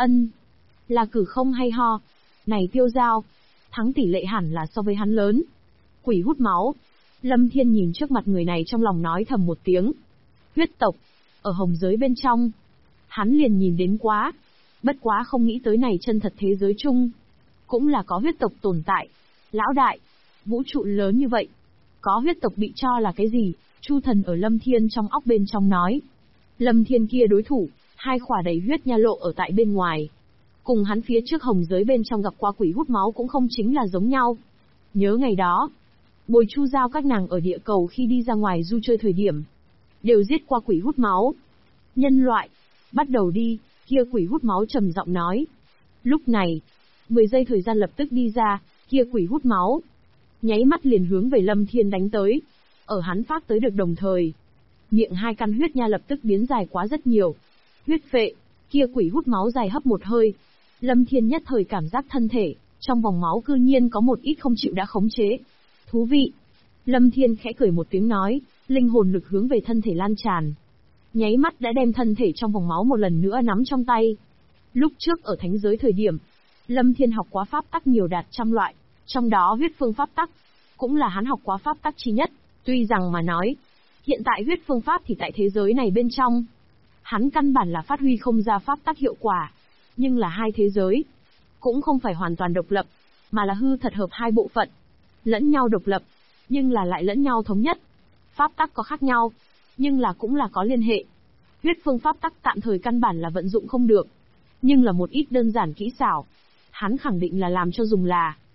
Là cử không hay ho. Này Tiêu Giao, thắng tỷ lệ hẳn là so với hắn lớn. Quỷ hút máu. Lâm Thiên nhìn trước mặt người này trong lòng nói thầm một tiếng. Huyết tộc, ở hồng giới bên trong. Hắn liền nhìn đến quá. Bất quá không nghĩ tới này chân thật thế giới chung. Cũng là có huyết tộc tồn tại. Lão đại, vũ trụ lớn như vậy. Có huyết tộc bị cho là cái gì? Chu Thần ở Lâm Thiên trong óc bên trong nói. Lâm Thiên kia đối thủ, hai khỏa đầy huyết nha lộ ở tại bên ngoài. Cùng hắn phía trước hồng giới bên trong gặp qua quỷ hút máu cũng không chính là giống nhau. Nhớ ngày đó, Bồi Chu Giao các nàng ở địa cầu khi đi ra ngoài du chơi thời điểm, đều giết qua quỷ hút máu. Nhân loại, bắt đầu đi, kia quỷ hút máu trầm giọng nói. Lúc này, 10 giây thời gian lập tức đi ra, kia quỷ hút máu. Nháy mắt liền hướng về Lâm Thiên đánh tới. Ở hắn phát tới được đồng thời. Miệng hai căn huyết nha lập tức biến dài quá rất nhiều. Huyết phệ, kia quỷ hút máu dài hấp một hơi. Lâm Thiên nhất thời cảm giác thân thể, trong vòng máu cư nhiên có một ít không chịu đã khống chế. Thú vị. Lâm Thiên khẽ cười một tiếng nói, linh hồn lực hướng về thân thể lan tràn. Nháy mắt đã đem thân thể trong vòng máu một lần nữa nắm trong tay. Lúc trước ở thánh giới thời điểm, Lâm Thiên học quá pháp tắc nhiều đạt trăm loại, trong đó huyết phương pháp tắc, cũng là hắn học quá pháp tắc chi nhất. Tuy rằng mà nói, hiện tại huyết phương pháp thì tại thế giới này bên trong, hắn căn bản là phát huy không ra pháp tắc hiệu quả. Nhưng là hai thế giới, cũng không phải hoàn toàn độc lập, mà là hư thật hợp hai bộ phận. Lẫn nhau độc lập, nhưng là lại lẫn nhau thống nhất. Pháp tắc có khác nhau, nhưng là cũng là có liên hệ. Huyết phương pháp tắc tạm thời căn bản là vận dụng không được. Nhưng là một ít đơn giản kỹ xảo, hắn khẳng định là làm cho dùng là.